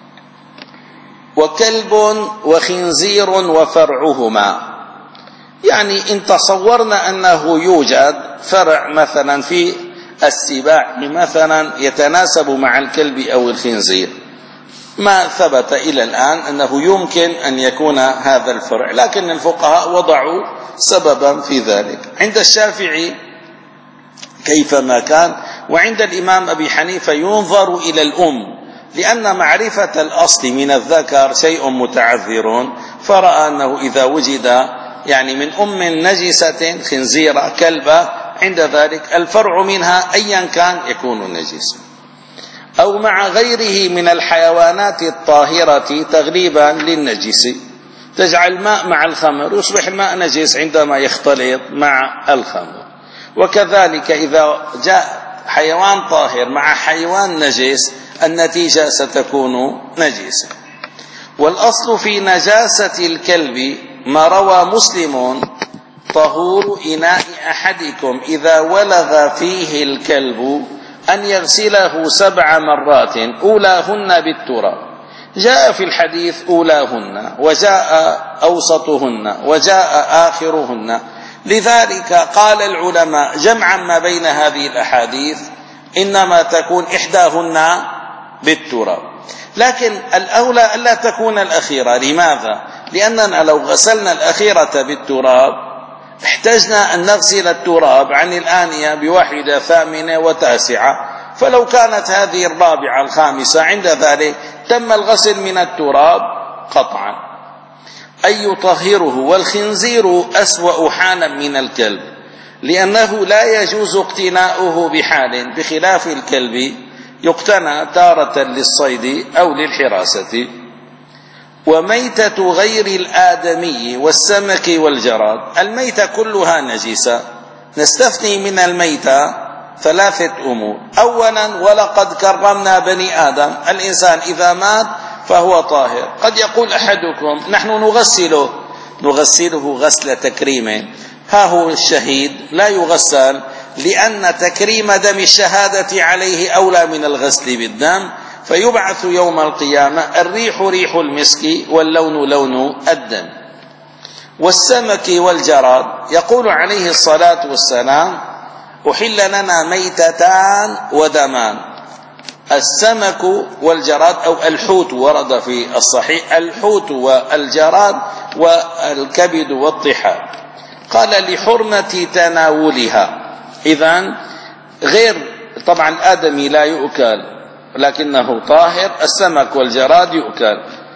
وكلب وخنزير وفرعهما، يعني إن تصورنا أنه يوجد فرع مثلا في السباع مثلا يتناسب مع الكلب أو الخنزير، ما ثبت إلى الآن أنه يمكن أن يكون هذا الفرع، لكن الفقهاء وضعوا سببا في ذلك. عند الشافعي كيفما كان، وعند الإمام أبي حنيفة ينظر إلى الأم، لأن معرفة الأصل من الذكر شيء متعذر، فرأى أنه إذا وجد يعني من أم نجسة خنزيرة كلبة، عند ذلك الفرع منها أيا كان يكون نجسا. أو مع غيره من الحيوانات الطاهرة تغليبا للنجس، تجعل الماء مع الخمر يصبح الماء نجس عندما يختلط مع الخمر. وكذلك إذا جاء حيوان طاهر مع حيوان نجس النتيجة ستكون نجسة. والأصل في نجاسة الكلب ما روى مسلم: طهور إناء أحدكم إذا ولغ فيه الكلب أن يغسله سبع مرات أولاهن بالتراب. جاء في الحديث أولاهن، وجاء أوسطهن، وجاء آخرهن. لذلك قال العلماء جمعا ما بين هذه الأحاديث إنما تكون إحداهن بالتراب، لكن الأولى ألا تكون الأخيرة. لماذا؟ لأننا لو غسلنا الأخيرة بالتراب احتجنا أن نغسل التراب عن الآنية بواحدة ثامنة وتاسعة، فلو كانت هذه الرابعة الخامسة عند ذلك تم الغسل من التراب قطعا. أي يطهره. والخنزير أسوأ حالا من الكلب، لأنه لا يجوز اقتناؤه بحال، بخلاف الكلب يقتنى تارة للصيد أو للحراسة. وميتة غير الآدمي والسمك والجراد. الميتة كلها نجسة. نستثني من الميتة ثلاثة أمور. أولا، ولقد كرمنا بني آدم. الإنسان إذا مات فهو طاهر. قد يقول أحدكم نحن نغسله نغسله غسل تكريم. ها هو الشهيد لا يغسل، لأن تكريم دم الشهادة عليه أولى من الغسل بالدم، فيبعث يوم القيامة الريح ريح المسك واللون لون الدم. والسمك والجراد. يقول عليه الصلاة والسلام: أحل لنا ميتتان ودمان. السمك والجراد أو الحوت، ورد في الصحيح الحوت والجراد والكبد والطحال. قال: لحرمة تناولها. إذن غير طبعا الآدمي لا يؤكل لكنه طاهر، السمك والجراد يؤكل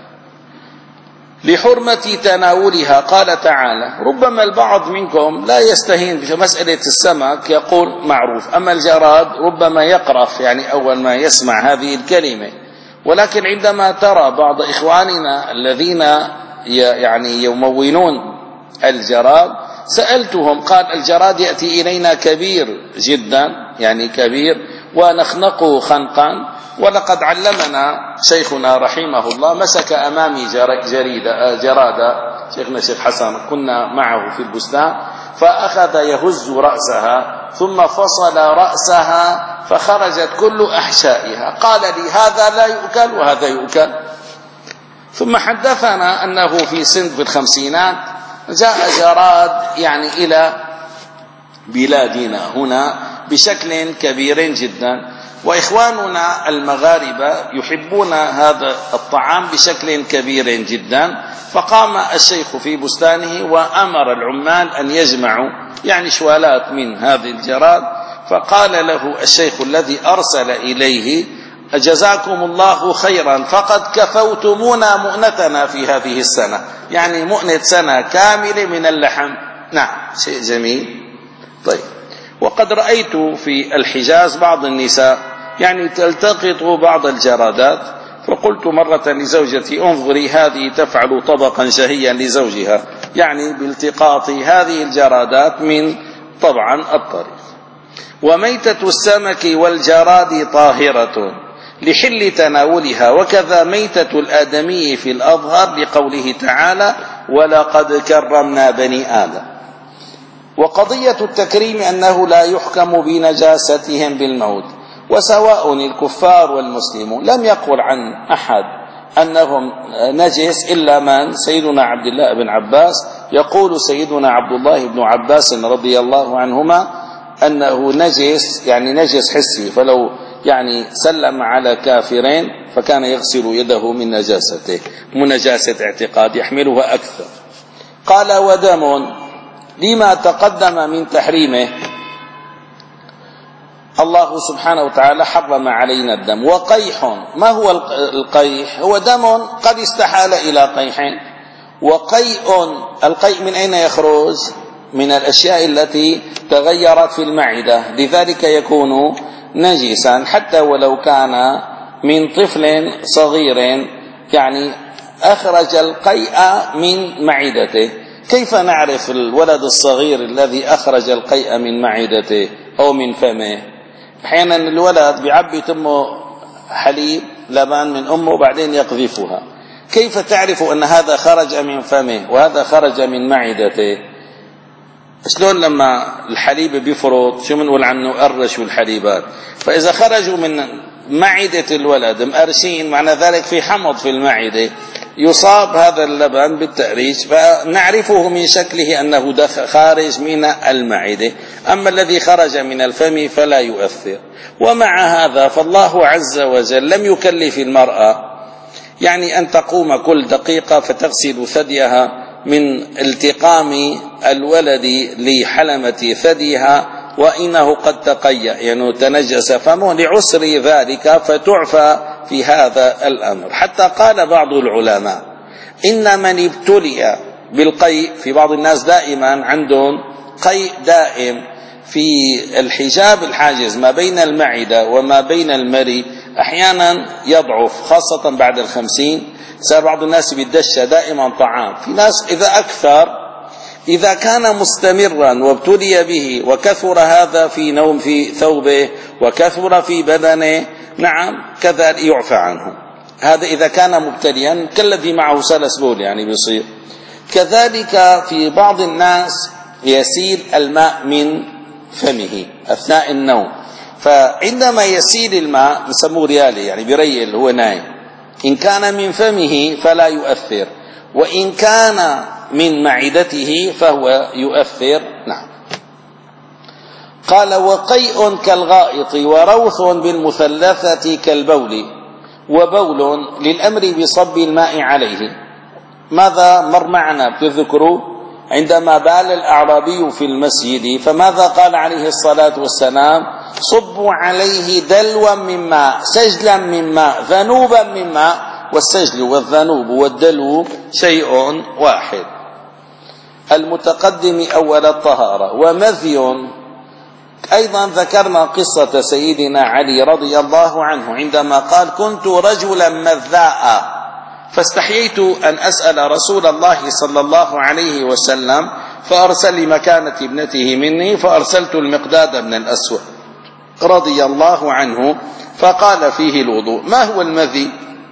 لحرمة تناولها. قال تعالى: ربما البعض منكم لا يستهين بمسألة السمك، يقول معروف، أما الجراد ربما يقرف يعني أول ما يسمع هذه الكلمة. ولكن عندما ترى بعض إخواننا الذين يعني يمونون الجراد سألتهم، قال: الجراد يأتي إلينا كبير جدا، يعني كبير، ونخنقه خنقا. ولقد علمنا شيخنا رحمه الله، مسك أمامي جريدة جرادة، شيخنا الشيخ حسن كنا معه في البستان، فأخذ يهز رأسها ثم فصل رأسها فخرجت كل أحشائها. قال لي: هذا لا يؤكل وهذا يؤكل. ثم حدثنا أنه في سن في الخمسينات جاء جراد يعني إلى بلادنا هنا بشكل كبير جدا، وإخواننا المغاربة يحبون هذا الطعام بشكل كبير جدا. فقام الشيخ في بستانه وأمر العمال أن يجمعوا يعني شوالات من هذه الجراد. فقال له الشيخ الذي أرسل إليه: جزاكم الله خيرا، فقد كفوتمونا مؤنتنا في هذه السنة، يعني مؤنة سنة كاملة من اللحم. نعم، شيء جميل. طيب، وقد رأيت في الحجاز بعض النساء يعني تلتقط بعض الجرادات، فقلت مرة لزوجتي: انظري، هذه تفعل طبقا شهيا لزوجها، يعني بالتقاط هذه الجرادات من طبعا الطريق. وميتة السمك والجراد طاهرة لحل تناولها، وكذا ميتة الآدمي في الأظهر لقوله تعالى: ولقد كرمنا بني آدم. وقضية التكريم أنه لا يحكم بنجاستهم بالموت، وسواء الكفار والمسلمون. لم يقل عن أحد أنهم نجس إلا من سيدنا عبد الله بن عباس. يقول سيدنا عبد الله بن عباس رضي الله عنهما أنه نجس، يعني نجس حسي، فلو يعني سلم على كافرين فكان يغسل يده من نجاسته، من نجاسة اعتقاد يحملها أكثر. قال: ودم لما تقدم من تحريمه، الله سبحانه وتعالى حرم علينا الدم. وقيح، ما هو القيح؟ هو دم قد استحال إلى قيح. وقيء، القيء من أين يخرج؟ من الأشياء التي تغيرت في المعدة، لذلك يكون نجسا حتى ولو كان من طفل صغير، يعني أخرج القيء من معدته. كيف نعرف الولد الصغير الذي أخرج القيء من معدته أو من فمه؟ أحيانا الولد بيعبي تمه حليب لبن من أمه وبعدين يقذفها. كيف تعرف أن هذا خرج من فمه وهذا خرج من معدته؟ شلون لما الحليب بيفرط شو بنقول عنه؟ قرشوا الحليبات. فإذا خرجوا من معدة الولد مقرشين معنى ذلك في حمض في المعدة، يصاب هذا اللبن بالتأريج، فنعرفه من شكله أنه خارج من المعدة. أما الذي خرج من الفم فلا يؤثر. ومع هذا فالله عز وجل لم يكلف المرأة يعني أن تقوم كل دقيقة فتغسل ثديها من التقام الولد لحلمة ثديها، وإنه قد تقيأ يعني تنجس فمه لعسر ذلك فتعفى في هذا الأمر. حتى قال بعض العلماء إن من ابتلي بالقيء، في بعض الناس دائما عندهم قيء دائم في الحجاب الحاجز ما بين المعدة وما بين المري، أحيانا يضعف خاصة بعد الخمسين، صار بعض الناس بيدشى دائما طعام. في ناس إذا أكثر، إذا كان مستمرا وابتلي به وكثر هذا في نوم في ثوبه وكثر في بدنه، نعم كذا يعفى عنه. هذا إذا كان مبتليا كالذي معه سلس بول يعني بيصير. كذلك في بعض الناس يسيل الماء من فمه أثناء النوم، فعندما يسيل الماء نسموه ريالي يعني بريل هو نايم، إن كان من فمه فلا يؤثر، وإن كان من معدته فهو يؤثر. نعم. قال وقيء كالغائط وروث بالمثلثة كالبول وبول للأمر بصب الماء عليه. ماذا مر معنا بتذكروا عندما بال الأعرابي في المسجد فماذا قال عليه الصلاة والسلام؟ صبوا عليه دلوا من ماء سجلا من ماء ذنوبا من ماء، والسجل والذنوب والدلو شيء واحد. المتقدم أول الطهارة. ومذي أيضا ذكرنا قصة سيدنا علي رضي الله عنه عندما قال كنت رجلا مذاء فاستحييت أن أسأل رسول الله صلى الله عليه وسلم فأرسل لمكانة ابنته مني، فأرسلت المقداد بن الأسود رضي الله عنه فقال فيه الوضوء. ما هو المذي؟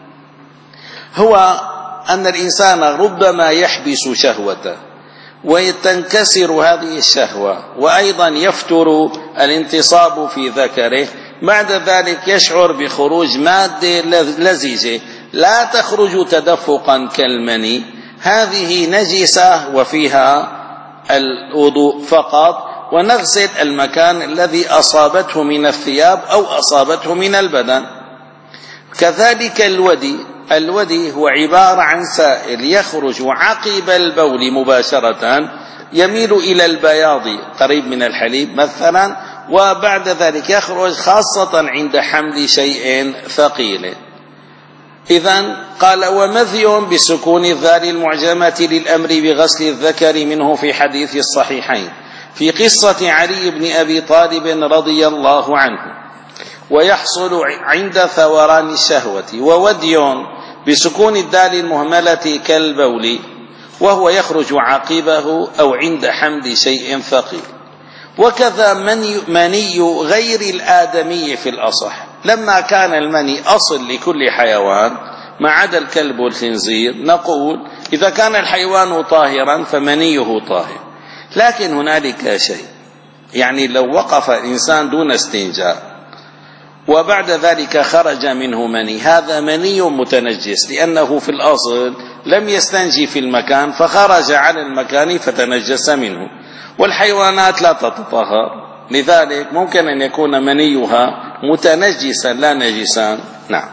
هو أن الإنسان ربما يحبس شهوته وتنكسر هذه الشهوة، وأيضا يفتر الانتصاب في ذكره، بعد ذلك يشعر بخروج مادة لزجة لا تخرج تدفقا كالمني، هذه نجسة وفيها الوضوء فقط، ونغسل المكان الذي أصابته من الثياب أو أصابته من البدن. كذلك الودي، الودي هو عبارة عن سائل يخرج عقب البول مباشرة، يميل إلى البياض قريب من الحليب مثلا، وبعد ذلك يخرج خاصة عند حمل شيء ثقيل. إذن قال ومذي بسكون الذال المعجمة للأمر بغسل الذكر منه في حديث الصحيحين في قصة علي بن أبي طالب رضي الله عنه، ويحصل عند ثوران الشهوة. وودي بسكون الدال المهملة كالبول، وهو يخرج عقبه أو عند حمل شيء ثقيل. وكذا مني غير الآدمي في الأصح، لما كان المني أصل لكل حيوان ما عدا الكلب والخنزير، نقول إذا كان الحيوان طاهرا فمنيه طاهر. لكن هنالك شيء، يعني لو وقف الإنسان دون استنجاء وبعد ذلك خرج منه مني، هذا مني متنجس، لأنه في الأصل لم يستنجي في المكان فخرج على المكان فتنجس منه. والحيوانات لا تتطهر، لذلك ممكن أن يكون منيها متنجسا لا نجسا. نعم.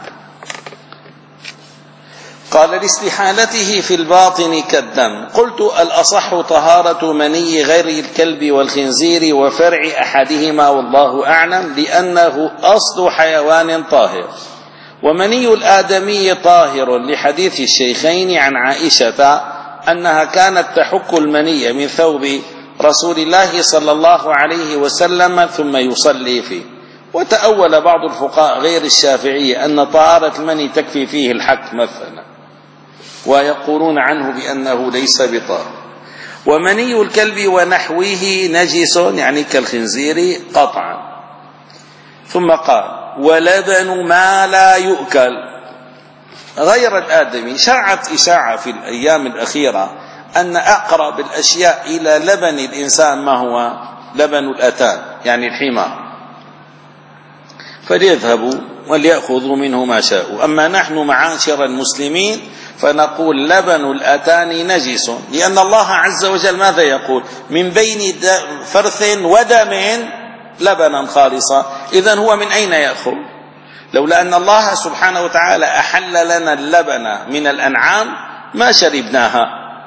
قال لاستحالته في الباطن كالدم. قلت الأصح طهارة مني غير الكلب والخنزير وفرع أحدهما والله أعلم، لأنه أصل حيوان طاهر. ومني الآدمي طاهر لحديث الشيخين عن عائشة أنها كانت تحك المني من ثوب رسول الله صلى الله عليه وسلم ثم يصلي فيه. وتأول بعض الفقهاء غير الشافعية أن طهارة المني تكفي فيه الحك مثلا، ويقولون عنه بأنه ليس بطاهر. ومني الكلب ونحوه نجس يعني كالخنزير قطعا. ثم قال ولبن ما لا يؤكل غير الآدمي. شاعت إشاعة في الأيام الأخيرة أن أقرب الأشياء إلى لبن الإنسان ما هو؟ لبن الأتان يعني الحمار، فليذهبوا وليأخذوا منه ما شاءوا. أما نحن معاشر المسلمين فنقول لبن الأتان نجس، لأن الله عز وجل ماذا يقول؟ من بين فرث ودم لبنا خالصا. إذن هو من أين يأخذ؟ لولا أن الله سبحانه وتعالى أحل لنا اللبن من الأنعام ما شربناها.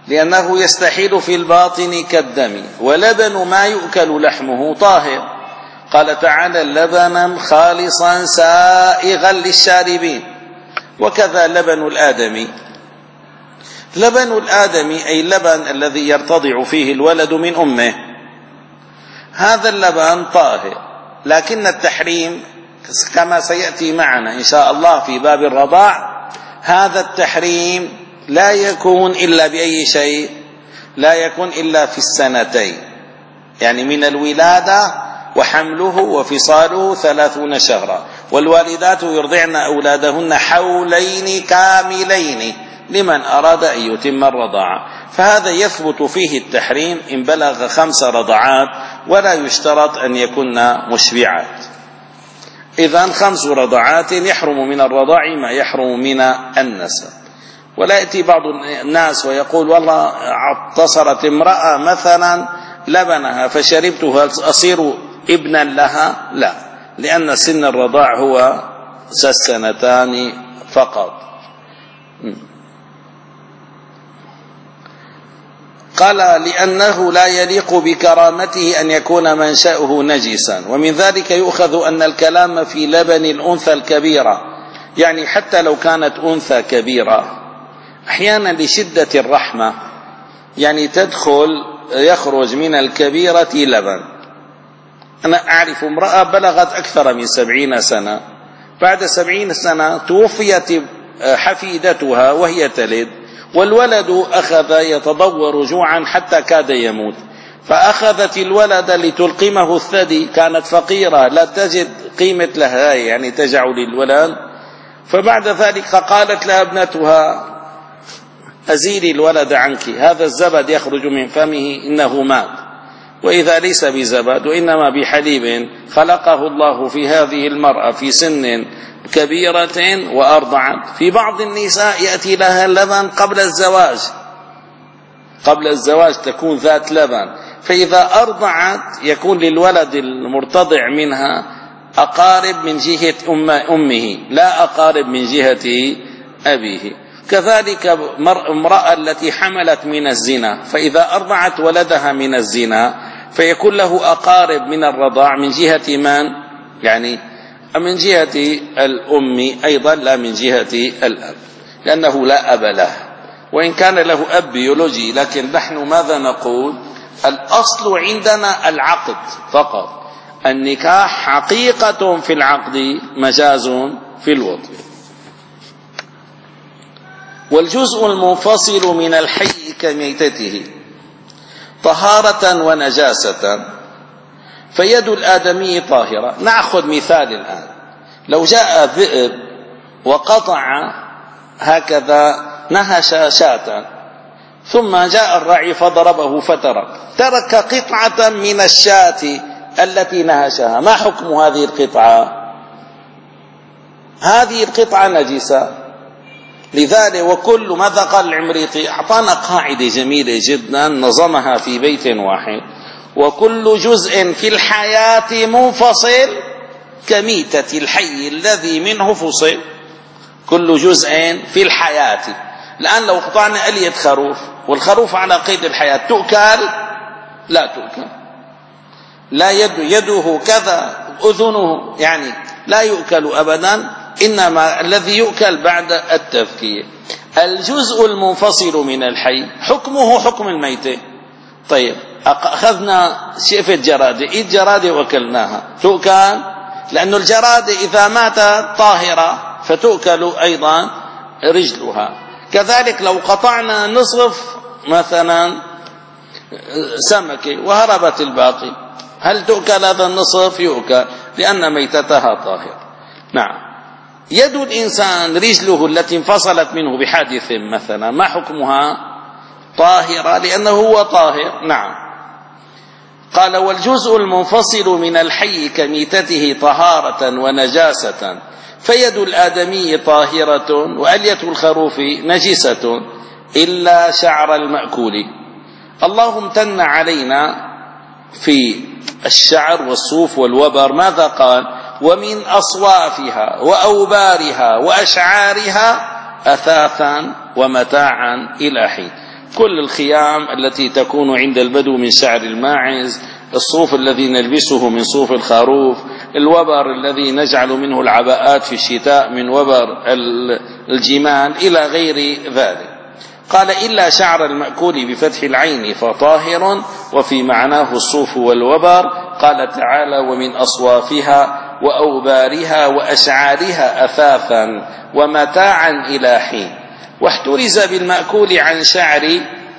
لأنه يستحيل في الباطن كالدم، ولبن ما يؤكل لحمه طاهر. قال تعالى: لبنا خالصا سائغا للشاربين. وكذا لبن الآدمي. لبن الآدمي أي اللبن الذي يرتضع فيه الولد من أمه، هذا اللبن طاهر، لكن التحريم كما سيأتي معنا إن شاء الله في باب الرضاع، هذا التحريم لا يكون إلا بأي شيء؟ لا يكون إلا في السنتين، يعني من الولادة وحمله وفصاله ثلاثون شهرا، والوالدات يرضعن أولادهن حولين كاملين لمن أراد أن يتم الرضاعة، فهذا يثبت فيه التحريم إن بلغ خمس رضعات، ولا يشترط أن يكن مشبعات. إذن خمس رضعات يحرم من الرضاع ما يحرم من النسب. ولا يأتي بعض الناس ويقول: والله اعتصرت امرأة مثلا لبنها فشربته، هل أصير ابنا لها؟ لا، لأن سن الرضاع هو السنتان فقط. قال: لأنه لا يليق بكرامته أن يكون منشأه نجسا. ومن ذلك يؤخذ أن الكلام في لبن الأنثى الكبيرة، يعني حتى لو كانت أنثى كبيرة أحيانا لشدة الرحمة، يعني تدخل يخرج من الكبيرة لبن. أنا أعرف امرأة بلغت أكثر من سبعين سنة، بعد سبعين سنة توفيت حفيدتها وهي تلد، والولد أخذ يتضور جوعا حتى كاد يموت، فأخذت الولد لتلقمه الثدي، كانت فقيرة لا تجد قيمة لها، يعني تجع للولد. فبعد ذلك قالت لها ابنتها: أزيلي الولد عنك، هذا الزبد يخرج من فمه إنه مات، وإذا ليس بزبد وإنما بحليب خلقه الله في هذه المرأة في سن كبيرة وأرضعت. في بعض النساء يأتي لها اللبن قبل الزواج، قبل الزواج تكون ذات لبن، فإذا أرضعت يكون للولد المرتضع منها أقارب من جهة أمه، لا أقارب من جهة أبيه. كذلك امرأة التي حملت من الزنا، فإذا أرضعت ولدها من الزنا فيكون له أقارب من الرضاع من جهة من؟ يعني من جهة الأم أيضا، لا من جهة الأب، لأنه لا أب له، وإن كان له أب بيولوجي، لكن نحن ماذا نقول؟ الأصل عندنا العقد فقط، النكاح حقيقة في العقد، مجاز في الوطء. والجزء المنفصل من الحي كميتته طهارة ونجاسة، فيد الآدمي طاهرة. نأخذ مثال الآن: لو جاء ذئب وقطع هكذا نهش شاة، ثم جاء الراعي فضربه فترك، ترك قطعة من الشاة التي نهشها، ما حكم هذه القطعة؟ هذه القطعة نجسة. لذلك وكل ماذا قال العمريطي؟ أعطانا قاعدة جميلة جدا نظمها في بيت واحد: وكل جزء في الحياة منفصل كميتة الحي الذي منه فصل. كل جزء في الحياة. الآن لو قطعنا ألية خروف، والخروف على قيد الحياة، تؤكل؟ لا تؤكل. لا يد يده كذا، أذنه، يعني لا يؤكل أبدا، إنما الذي يؤكل بعد التفكير. الجزء المنفصل من الحي حكمه حكم الميتة. طيب أخذنا شئفة جرادة، إيد جرادة وأكلناها، تؤكل؟ لأن الجرادة إذا ماتت طاهرة فتؤكل أيضا رجلها. كذلك لو قطعنا نصف مثلا سمكة وهربت الباقي، هل تؤكل هذا النصف؟ يؤكل، لأن ميتتها طاهرة. نعم. يد الإنسان، رجله التي انفصلت منه بحادث مثلا، ما حكمها؟ طاهرة، لأنه هو طاهر. نعم. قال: والجزء المنفصل من الحي كميتته طهارة ونجاسة، فيد الآدمي طاهرة، وألية الخروف نجسة إلا شعر المأكول. الله امتن علينا في الشعر والصوف والوبر، ماذا قال؟ ومن أصوافها وأوبارها وأشعارها أثاثا ومتاعا إلى حين. كل الخيام التي تكون عند البدو من شعر الماعز، الصوف الذي نلبسه من صوف الخروف، الوبر الذي نجعل منه العباءات في الشتاء من وبر الجمال، إلى غير ذلك. قال إلا شعر المأكول بفتح العين فطاهر، وفي معناه الصوف والوبر. قال تعالى ومن أصوافها وأوبارها وأشعارها أثاثا ومتاعا إلى حين. واحترز بالمأكول عن شعر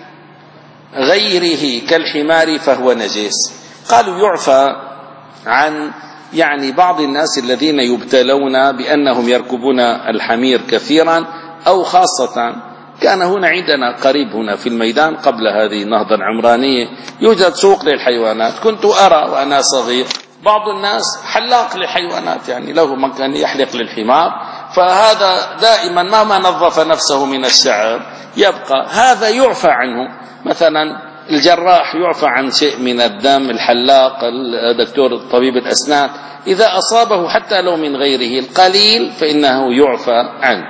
غيره كالحمار فهو نجس. قالوا يعفى عن يعني بعض الناس الذين يبتلون بأنهم يركبون الحمير كثيرا، أو خاصة كان هنا عندنا قريب هنا في الميدان قبل هذه النهضة العمرانية يوجد سوق للحيوانات. كنت أرى وأنا صغير بعض الناس حلاق للحيوانات، يعني له مكان يحلق للحمار، فهذا دائما مهما نظف نفسه من الشعر يبقى. هذا يعفى عنه. مثلا الجراح يعفى عن شيء من الدم، الحلاق، الدكتور طبيب الأسنان إذا أصابه حتى لو من غيره القليل فإنه يعفى عنه.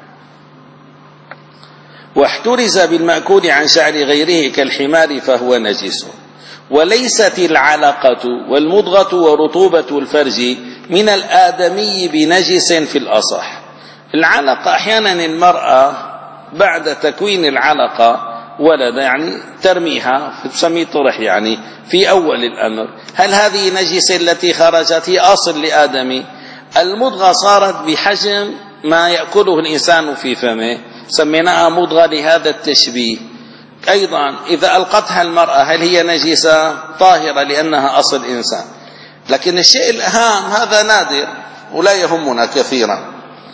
واحترز بالمأكول عن شعر غيره كالحمار فهو نجس. وليست العلقة والمضغة ورطوبة الفرج من الآدمي بنجس في الأصح. العلقة أحيانا المرأة بعد تكوين العلقة ولد يعني ترميها تسميه طرح يعني في أول الأمر، هل هذه نجس التي خرجت هي أصل لآدمي؟ المضغة صارت بحجم ما يأكله الإنسان في فمه، سميناها مضغة لهذا التشبيه. أيضا إذا ألقتها المرأة هل هي نجسة؟ طاهرة لأنها أصل إنسان. لكن الشيء الأهم هذا نادر ولا يهمنا كثيرا.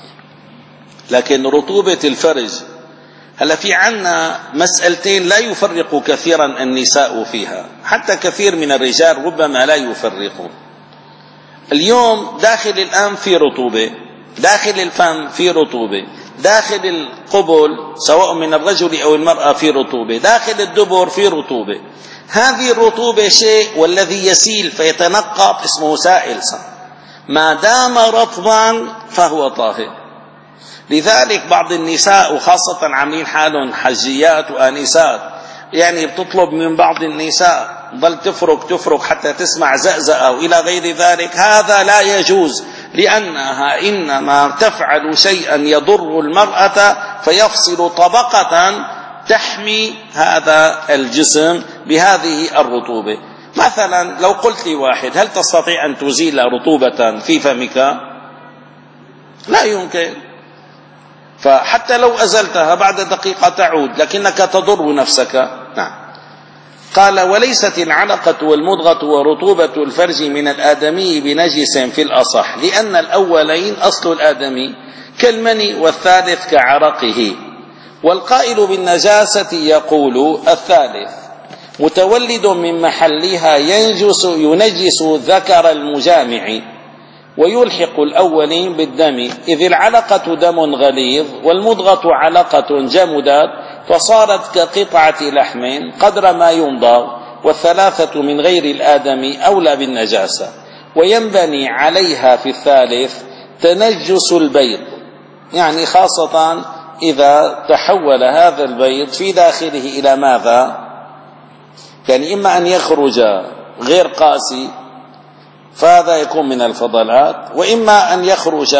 لكن رطوبة الفرج، هلا في عنا مسألتين لا يفرق كثيرا النساء فيها، حتى كثير من الرجال ربما لا يفرقون. اليوم داخل الأنف في رطوبة، داخل الفم في رطوبة، داخل القبل سواء من الرجل أو المرأة في رطوبة، داخل الدبر في رطوبة. هذه الرطوبة شيء والذي يسيل فيتنقط اسمه سائل، ما دام رطبا فهو طاهر. لذلك بعض النساء وخاصة عاملين حالهم حجيات وآنسات يعني بتطلب من بعض النساء ضل تفرك تفرك حتى تسمع زأزأة وإلى غير ذلك، هذا لا يجوز، لأنها إنما تفعل شيئا يضر المرأة فيفصل طبقة تحمي هذا الجسم بهذه الرطوبة. مثلا لو قلت لي واحد هل تستطيع أن تزيل رطوبة في فمك؟ لا يمكن، فحتى لو أزلتها بعد دقيقة تعود، لكنك تضر نفسك. نعم. قال وليست العلقة والمضغة ورطوبة الفرج من الآدمي بنجس في الأصح، لأن الأولين أصل الآدمي كالمني والثالث كعرقه. والقائل بالنجاسة يقول الثالث متولد من محلها ينجس ينجس ذكر المجامع ويلحق الأولين بالدم، إذ العلقة دم غليظ والمضغة علقة جمدت فصارت كقطعة لحم قدر ما يمضغ، والثلاثة من غير الآدم أولى بالنجاسة. وينبني عليها في الثالث تنجس البيض، يعني خاصة إذا تحول هذا البيض في داخله إلى ماذا؟ يعني إما أن يخرج غير قاسي فهذا يكون من الفضلات، وإما أن يخرج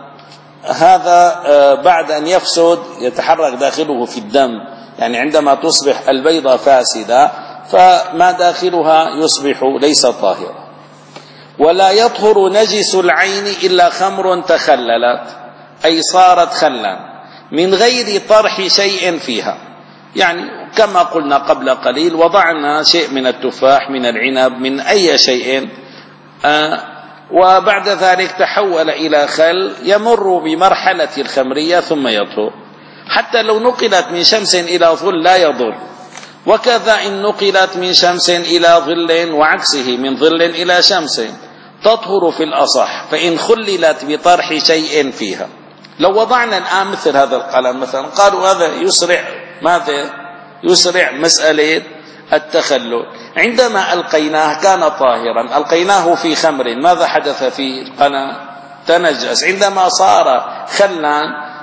هذا بعد أن يفسد يتحرك داخله في الدم، يعني عندما تصبح البيضة فاسدة فما داخلها يصبح ليس طاهرا. ولا يطهر نجس العين إلا خمر تخللت، أي صارت خلا من غير طرح شيء فيها، يعني كما قلنا قبل قليل وضعنا شيء من التفاح من العنب من أي شيء آه وبعد ذلك تحول إلى خل يمر بمرحلة الخمرية ثم يطهر. حتى لو نقلت من شمس إلى ظل لا يضر، وكذا إن نقلت من شمس إلى ظل وعكسه من ظل إلى شمس تطهر في الأصح، فإن خللت بطرح شيء فيها. لو وضعنا الآن مثل هذا القلم مثلا قالوا هذا يسرع ماذا؟ يسرع مسألة التخلل. عندما ألقيناه كان طاهرا، ألقيناه في خمر ماذا حدث في القلم؟ تنجس. عندما صار خلا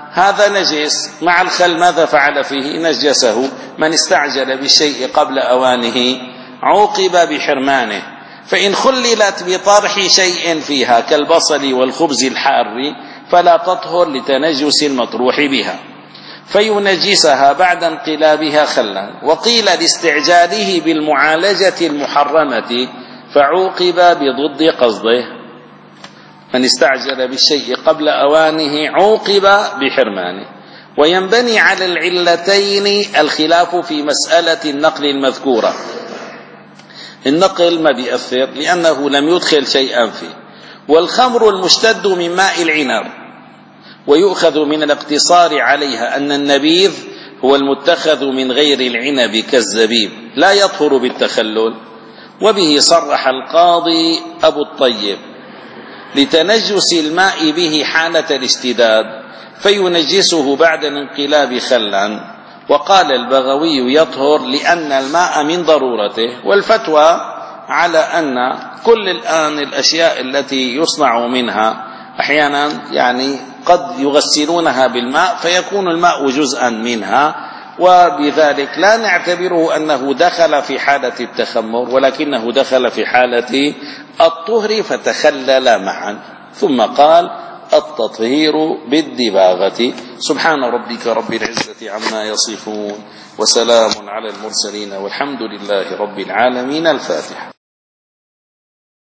هذا نجس مع الخل ماذا فعل فيه؟ نجسه. من استعجل بالشيء قبل أوانه عوقب بحرمانه. فإن خللت بطرح شيء فيها كالبصل والخبز الحار فلا تطهر لتنجس المطروح بها فينجسها بعد انقلابها خلا. وقيل لاستعجاله بالمعالجة المحرمة فعوقب بضد قصده. من استعجل بالشيء قبل أوانه عوقب بحرمانه. وينبني على العلتين الخلاف في مسألة النقل المذكورة. النقل ما بيأثر لأنه لم يدخل شيئا فيه. والخمر المشتد من ماء العنب، ويؤخذ من الاقتصار عليها أن النبيذ هو المتخذ من غير العنب كالزبيب لا يطهر بالتخلل. وبه صرح القاضي أبو الطيب لتنجس الماء به حالة الاشتداد فينجسه بعد الانقلاب خلا. وقال البغوي يطهر لأن الماء من ضرورته. والفتوى على أن كل الآن الأشياء التي يصنع منها أحيانا يعني قد يغسلونها بالماء فيكون الماء جزءا منها، وبذلك لا نعتبره أنه دخل في حالة التخمر ولكنه دخل في حالة الطهر فتخلل معا. ثم قال التطهير بالدباغة. سبحان ربك رب العزة عما يصفون وسلام على المرسلين والحمد لله رب العالمين. الفاتحة.